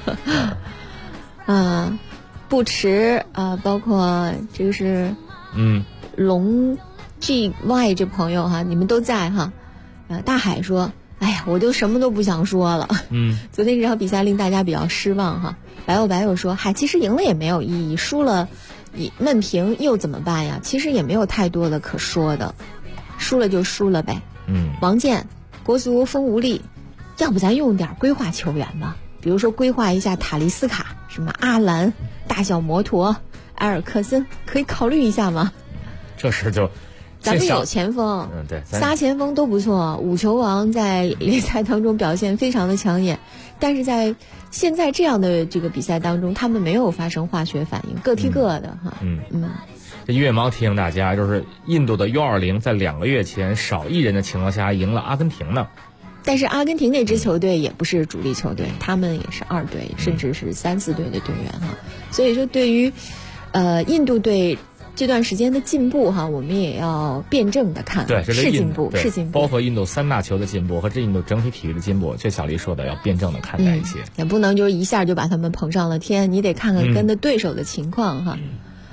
啊。不迟啊，包括这个是龙 GY 这朋友哈，你们都在哈。大海说，哎呀，我都什么都不想说了。昨天这场比赛令大家比较失望哈。白又说，其实赢了也没有意义，输了闷平又怎么办呀？其实也没有太多的可说的，输了就输了呗。王健，国足风无力。要不咱用点规划球员吧，比如说规划一下塔利斯卡，什么阿兰、大小摩托、埃尔克森，可以考虑一下吗？ 这时就咱们有前锋， 对， 仨前锋都不错，五球王在联赛当中表现非常的抢眼，但是在现在这样的这个比赛当中，他们没有发生化学反应，各踢各的哈。 这月盲提醒大家，就是印度的U20在2个月前少1人的情况下赢了阿根廷呢。 但是阿根廷那支球队也不是主力球队，他们也是2队甚至是3、4队的队员哈。所以说对于印度队这段时间的进步哈，我们也要辩证的看， 对， 是进步，是进步， 包括印度3大球的进步和这印度整体体育的进步，这小丽说的要辩证的看待一些， 也不能就一下就把他们捧上了天，你得看看跟的对手的情况哈。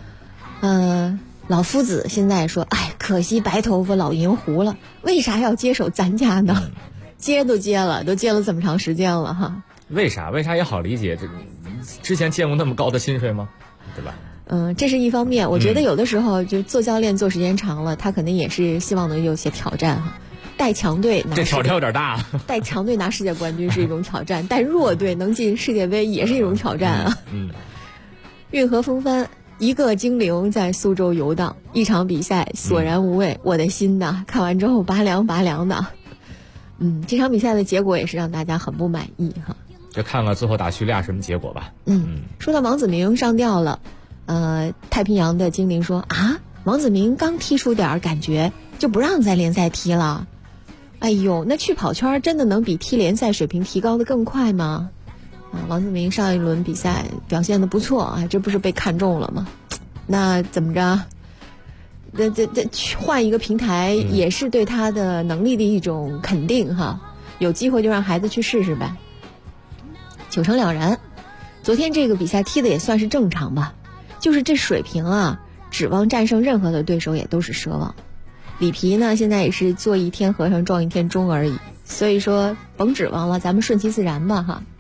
老夫子现在说，可惜白头发老银狐了，为啥要接手咱家呢？接都接了这么长时间了哈。 为啥也好理解，这之前见过那么高的薪水吗？对吧？ 这是一方面，我觉得有的时候就做教练做时间长了，他肯定也是希望能有些挑战哈。带强队这挑战有点大， 带强队拿世界冠军是一种挑战，带弱队能进世界杯也是一种挑战啊。运河风帆，一个精灵在苏州游荡，一场比赛索然无味，我的心呐，看完之后拔凉拔凉的。这场比赛的结果也是让大家很不满意哈。 就看看最后打叙利亚什么结果吧。 说到王子铭上吊了，太平洋的精灵说啊，王子铭刚踢出点感觉就不让在联赛踢了。哎呦，那去跑圈真的能比踢联赛水平提高的更快吗？王子铭上一轮比赛表现得不错啊，这不是被看中了吗？那怎么着？换一个平台也是对他的能力的一种肯定哈。有机会就让孩子去试试呗。9成了然。昨天这个比赛踢的也算是正常吧，就是这水平啊，指望战胜任何的对手也都是奢望。里皮呢，现在也是做一天和尚撞一天钟而已，所以说甭指望了，咱们顺其自然吧哈。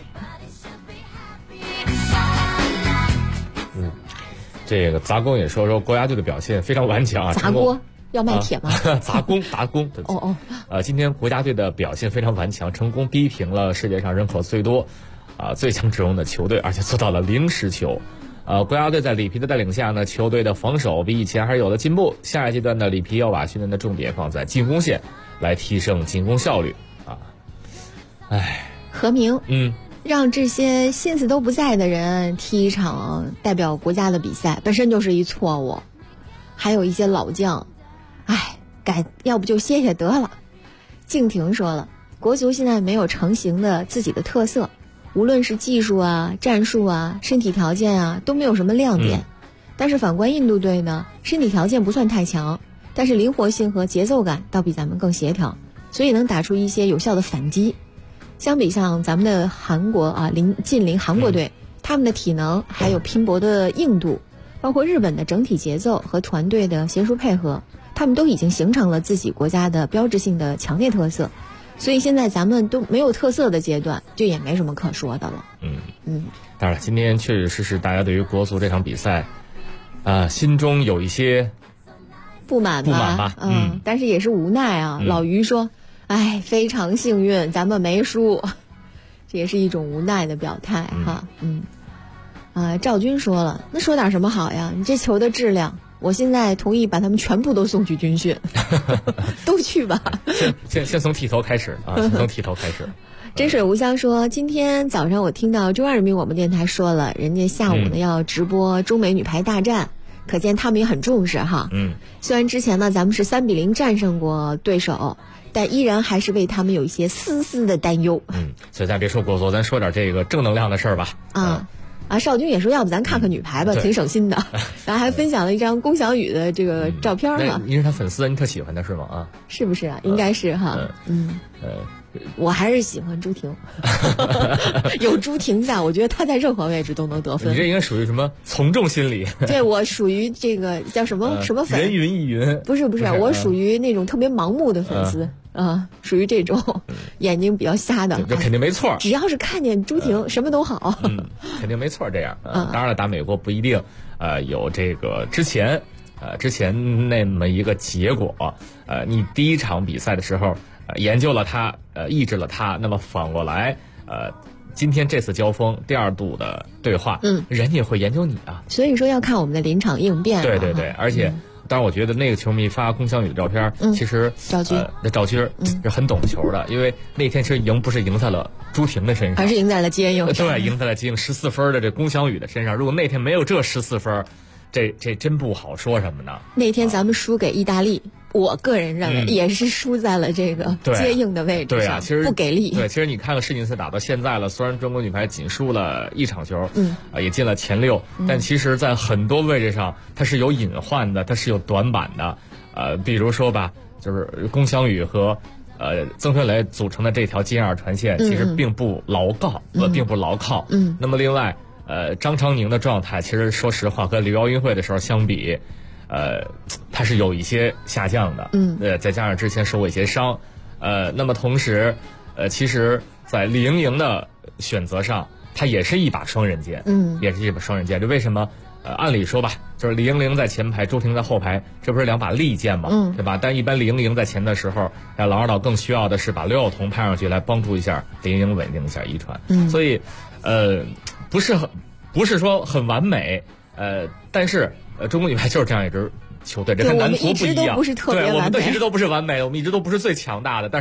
这个杂工也说国家队的表现非常顽强啊。 砸锅要卖铁吗？ 砸工。今天国家队的表现非常顽强，成功逼平了世界上人口最多、最强阵容的球队，而且做到了0失球。国家队在里皮的带领下呢，球队的防守比以前还是有了进步。下一阶段的里皮要把训练的重点放在进攻线，来提升进攻效率啊。 何明，让这些心思都不在的人踢一场代表国家的比赛，本身就是一错误。还有一些老将，要不就歇歇得了。敬亭说了，国足现在没有成型的自己的特色，无论是技术啊、战术啊、身体条件啊，都没有什么亮点。但是反观印度队呢，身体条件不算太强，但是灵活性和节奏感倒比咱们更协调，所以能打出一些有效的反击。相比像咱们的韩国近邻韩国队，他们的体能还有拼搏的硬度，包括日本的整体节奏和团队的协助配合，他们都已经形成了自己国家的标志性的强烈特色。所以现在咱们都没有特色的阶段，就也没什么可说的了。 当然今天确实是大家对于国足这场比赛心中有一些不满吧。但是也是无奈啊。老于说非常幸运咱们没输，这也是一种无奈的表态哈。赵军说了，那说点什么好呀？你这球的质量，我现在同意把他们全部都送去军训都去吧。 先从剃头开始啊，先从剃头开始。 真水无香说，今天早上我听到中央人民广播电台说了，人家下午呢要直播中美女排大战，可见他们也很重视哈。虽然之前呢咱们是3-0战胜过对手，但依然还是为他们有一些丝丝的担忧。 所以咱别说国足，咱说点这个正能量的事儿吧。 少军也说，要不咱看看女排吧，挺省心的。然后还分享了一张龚翔宇的这个照片哈。 您是他粉丝，你特喜欢他是吗？ 是不是啊？应该是哈。我还是喜欢朱婷。有朱婷在，我觉得她在任何位置都能得分。 你这应该属于什么从众心理？ 对，我属于这个叫什么什么粉？ 人云亦云。 不是，我属于那种特别盲目的粉丝。属于这种眼睛比较瞎的。 这肯定没错。 只要是看见朱婷，什么都好。 肯定没错。这样。当然了，打美国不一定有这个之前那么一个结果。你第一场比赛的时候研究了他，抑制了他，那么反过来今天这次交锋第2度的对话，人家也会研究你啊。 所以说要看我们的临场应变。 对，而且。当然，我觉得那个球迷发龚翔宇的照片，其实赵军是很懂球的，因为那天其实不是赢在了朱婷的身上， 还是赢在了接应。 对，赢在了接应14分的这龚翔宇的身上。如果那天没有这14分，这真不好说什么呢。 那天咱们输给意大利，我个人认为也是输在了这个接应的位置上， 其实不给力。 对，其实你看了世锦赛打到现在了，虽然中国女排仅输了1场球，也进了前6，但其实在很多位置上它是有隐患的，它是有短板的。比如说吧，就是龚翔宇和曾春蕾组成的这条接应2传线，其实并不牢靠，并不牢靠。那么另外，张常宁的状态，其实说实话和里约奥运会的时候相比，他是有一些下降的。再加上之前受过一些伤，那么同时，其实在李盈莹的选择上，他也是一把双刃剑。也是一把双刃剑。这为什么？按理说吧，就是李盈莹在前排，朱婷在后排，这不是2把利剑吗？对吧？但一般李盈莹在前的时候，郎指导更需要的是把刘晓彤派上去来帮助一下李盈莹稳定一下一传。所以，不是说很完美，但是中国女排就是这样一支球队，这跟男足不一样。 对，我们一直都不是特别完美。 对，我们一直都不是完美，我们一直都不是最强大的，但是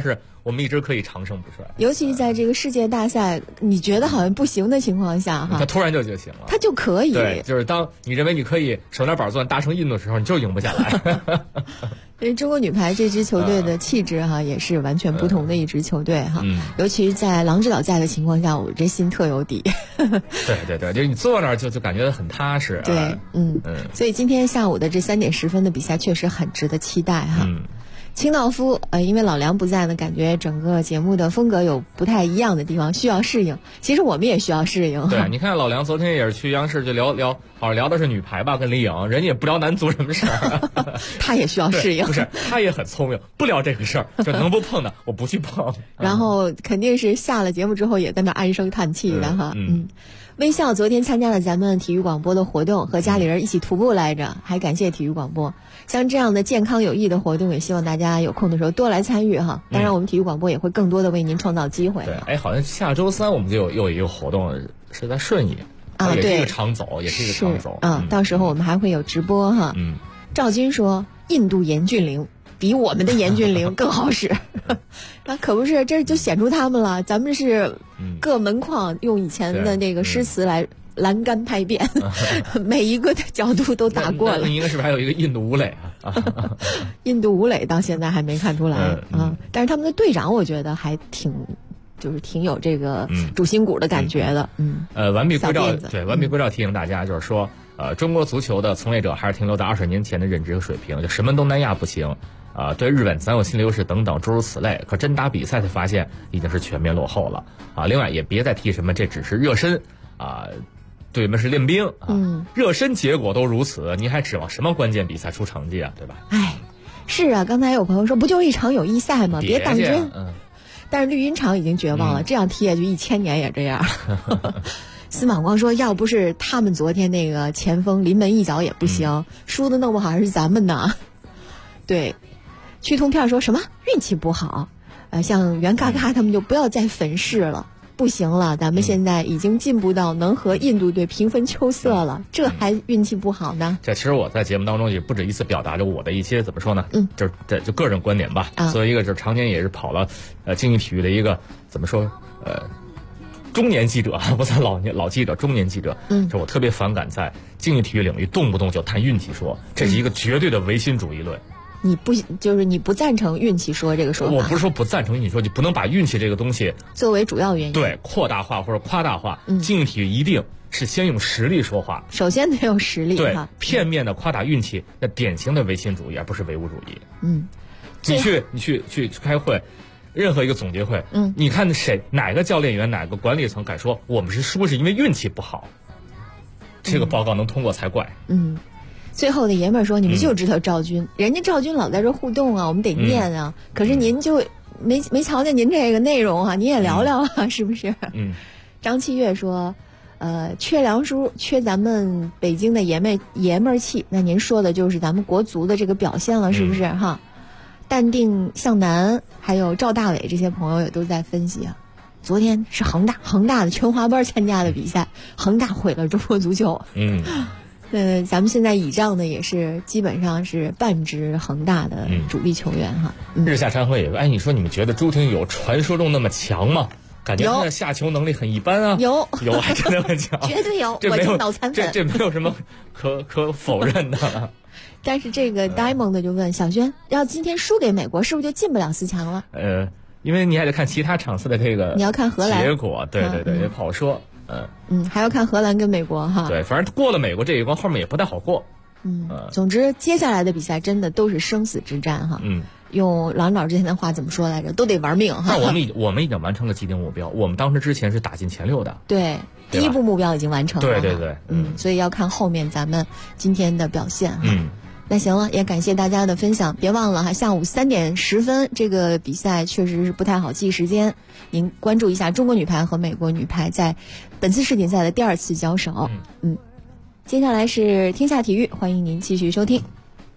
我们一直可以长盛不衰。 尤其在这个世界大赛，你觉得好像不行的情况下哈， 他突然就行了， 他就可以。 对，就是当你认为你可以手拿板钻大胜印度的时候，你就赢不下来。 所以中国女排这支球队的气质哈，也是完全不同的一支球队哈。尤其是在郎指导在的情况下，我这心特有底。 对，就是你坐那儿就感觉很踏实。 对，所以今天下午的这3点10分的比赛确实很值得期待哈。清道夫，因为老梁不在呢，感觉整个节目的风格有不太一样的地方，需要适应。其实我们也需要适应。 对，你看老梁昨天也是去央视就聊，好像聊的是女排吧，跟李颖，人家也不聊男足什么事儿。 他也需要适应。 不是，他也很聪明，不聊这个事儿，就能不碰的我不去碰。 然后肯定是下了节目之后也在那唉声叹气的哈。微笑昨天参加了咱们体育广播的活动，和家里人一起徒步来着，还感谢体育广播。像这样的健康有益的活动，也希望大家有空的时候多来参与哈。当然，我们体育广播也会更多的为您创造机会。 对，好像下周3我们就又有一个活动，是在顺义啊， 也是一个长走，也是一个长走啊。到时候我们还会有直播哈。赵军说，印度严峻灵比我们的严峻灵更好使。那可不是，这就显出他们了。咱们是各门框用以前的那个诗词来栏杆拍遍，每一个的角度都打过了。 应该是不是还有一个印度吴磊啊？ 印度吴磊到现在还没看出来啊，但是他们的队长我觉得还挺有这个主心骨的感觉的。 完璧归赵，对，完璧归赵提醒大家，就是说，中国足球的从业者还是停留在20年前的认知和水平，就什么东南亚不行。对日本咱有心理优势等等诸如此类，可真打比赛才发现已经是全面落后了啊！另外也别再提什么这只是热身啊，对面是练兵啊，热身结果都如此，你还指望什么关键比赛出成绩啊？对吧？ 是啊，刚才有朋友说不就一场友谊赛吗？别当真。但是绿茵场已经绝望了，这样踢下去1000年也这样。司马光说，要不是他们昨天那个前锋临门一脚也不行，输的弄不好还是咱们呢。对。去通片说什么运气不好，像袁嘎嘎他们就不要再粉饰了，不行了，咱们现在已经进步到能和印度队平分秋色了，这还运气不好呢？ 这其实我在节目当中也不止一次表达着我的一些怎么说呢，就个人观点吧。作为一个就是常年也是跑了竞技体育的一个怎么说中年记者，不算老记者，中年记者，就我特别反感在竞技体育领域动不动就谈运气说，这是一个绝对的唯心主义论。 你不赞成运气说这个说法？ 我不是说不赞成运气说，你不能把运气这个东西作为主要原因， 对，扩大化或者夸大化。竞技体育一定是先用实力说话， 首先得有实力。 对，片面的夸大运气，那典型的唯心主义，而不是唯物主义。你去开会，任何一个总结会，你看哪个教练员哪个管理层敢说我们是输是因为运气不好？这个报告能通过才怪。 最后的爷们儿说，你们就知道赵军，人家赵军老在这互动啊，我们得念啊。可是您就没瞧见您这个内容啊，您也聊聊啊，是不是？张七月说，缺梁叔，缺咱们北京的爷们儿气。那您说的就是咱们国足的这个表现了，是不是哈？淡定向南，还有赵大伟这些朋友也都在分析啊。昨天是恒大的全华班参加的比赛，恒大毁了中国足球。咱们现在倚仗的也是基本上是半支恒大的主力球员哈。 日下禅会，你说你们觉得朱婷有传说中那么强吗？感觉他的下球能力很一般啊。 有还真那么强？ 绝对有，我就脑残粉。 这没有什么可否认的。 但是这个 Diamond 就问小轩，要今天输给美国，是不是就进不了4强了？ 因为你还得看其他场次的这个， 你要看荷兰结果，对，也不好说。 还要看荷兰跟美国哈。 对，反正过了美国这一关，后面也不太好过。 总之接下来的比赛真的都是生死之战哈。用郎老之前的话怎么说来着？都得玩命哈。 但我们已经完成了既定目标，我们当时之前是打进前6的。 对，第一步目标已经完成了。 对。 所以要看后面咱们今天的表现哈。那行了，也感谢大家的分享。别忘了哈，下午3点10分这个比赛确实是不太好记时间，您关注一下中国女排和美国女排在本次世锦赛的第2次交手。接下来是天下体育，欢迎您继续收听。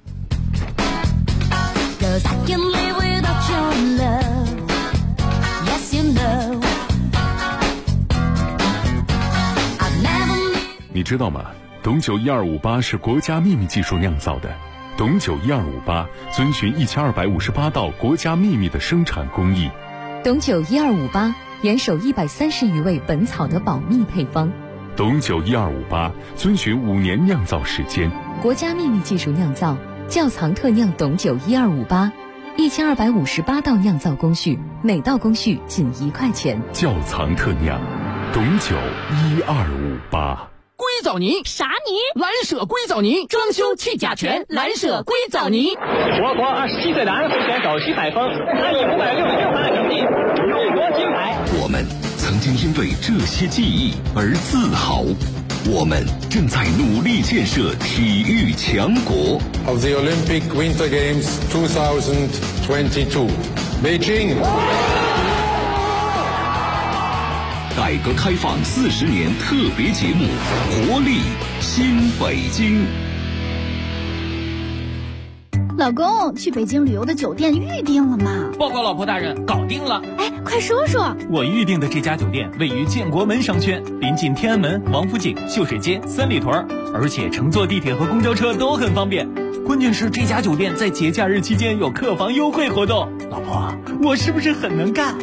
你知道吗？董酒1258是国家秘密技术酿造的，董酒1258遵循1258道国家秘密的生产工艺， 董酒1258严守130余味本草的保密配方。 董酒1258遵循5年酿造时间， 国家秘密技术酿造，窖藏特酿董酒1258，1258道酿造工序，每道工序仅1块钱。 窖藏特酿，董酒1258。 硅藻泥啥泥？蓝舍硅藻泥，装修去甲醛，蓝舍硅藻泥。 我国27岁男会选手徐海峰，他以566分的成绩勇夺金牌。 我们曾经因为这些记忆而自豪，我们正在努力建设体育强国。 Of the Olympic Winter Games 2022, Beijing。 改革开放40年特别节目《活力新北京》。 老公，去北京旅游的酒店预定了吗？ 报告老婆大人，搞定了。 哎，快说说。 我预定的这家酒店位于建国门商圈，临近天安门、王府井、秀水街、三里屯，而且乘坐地铁和公交车都很方便。关键是这家酒店在节假日期间有客房优惠活动。老婆，我是不是很能干？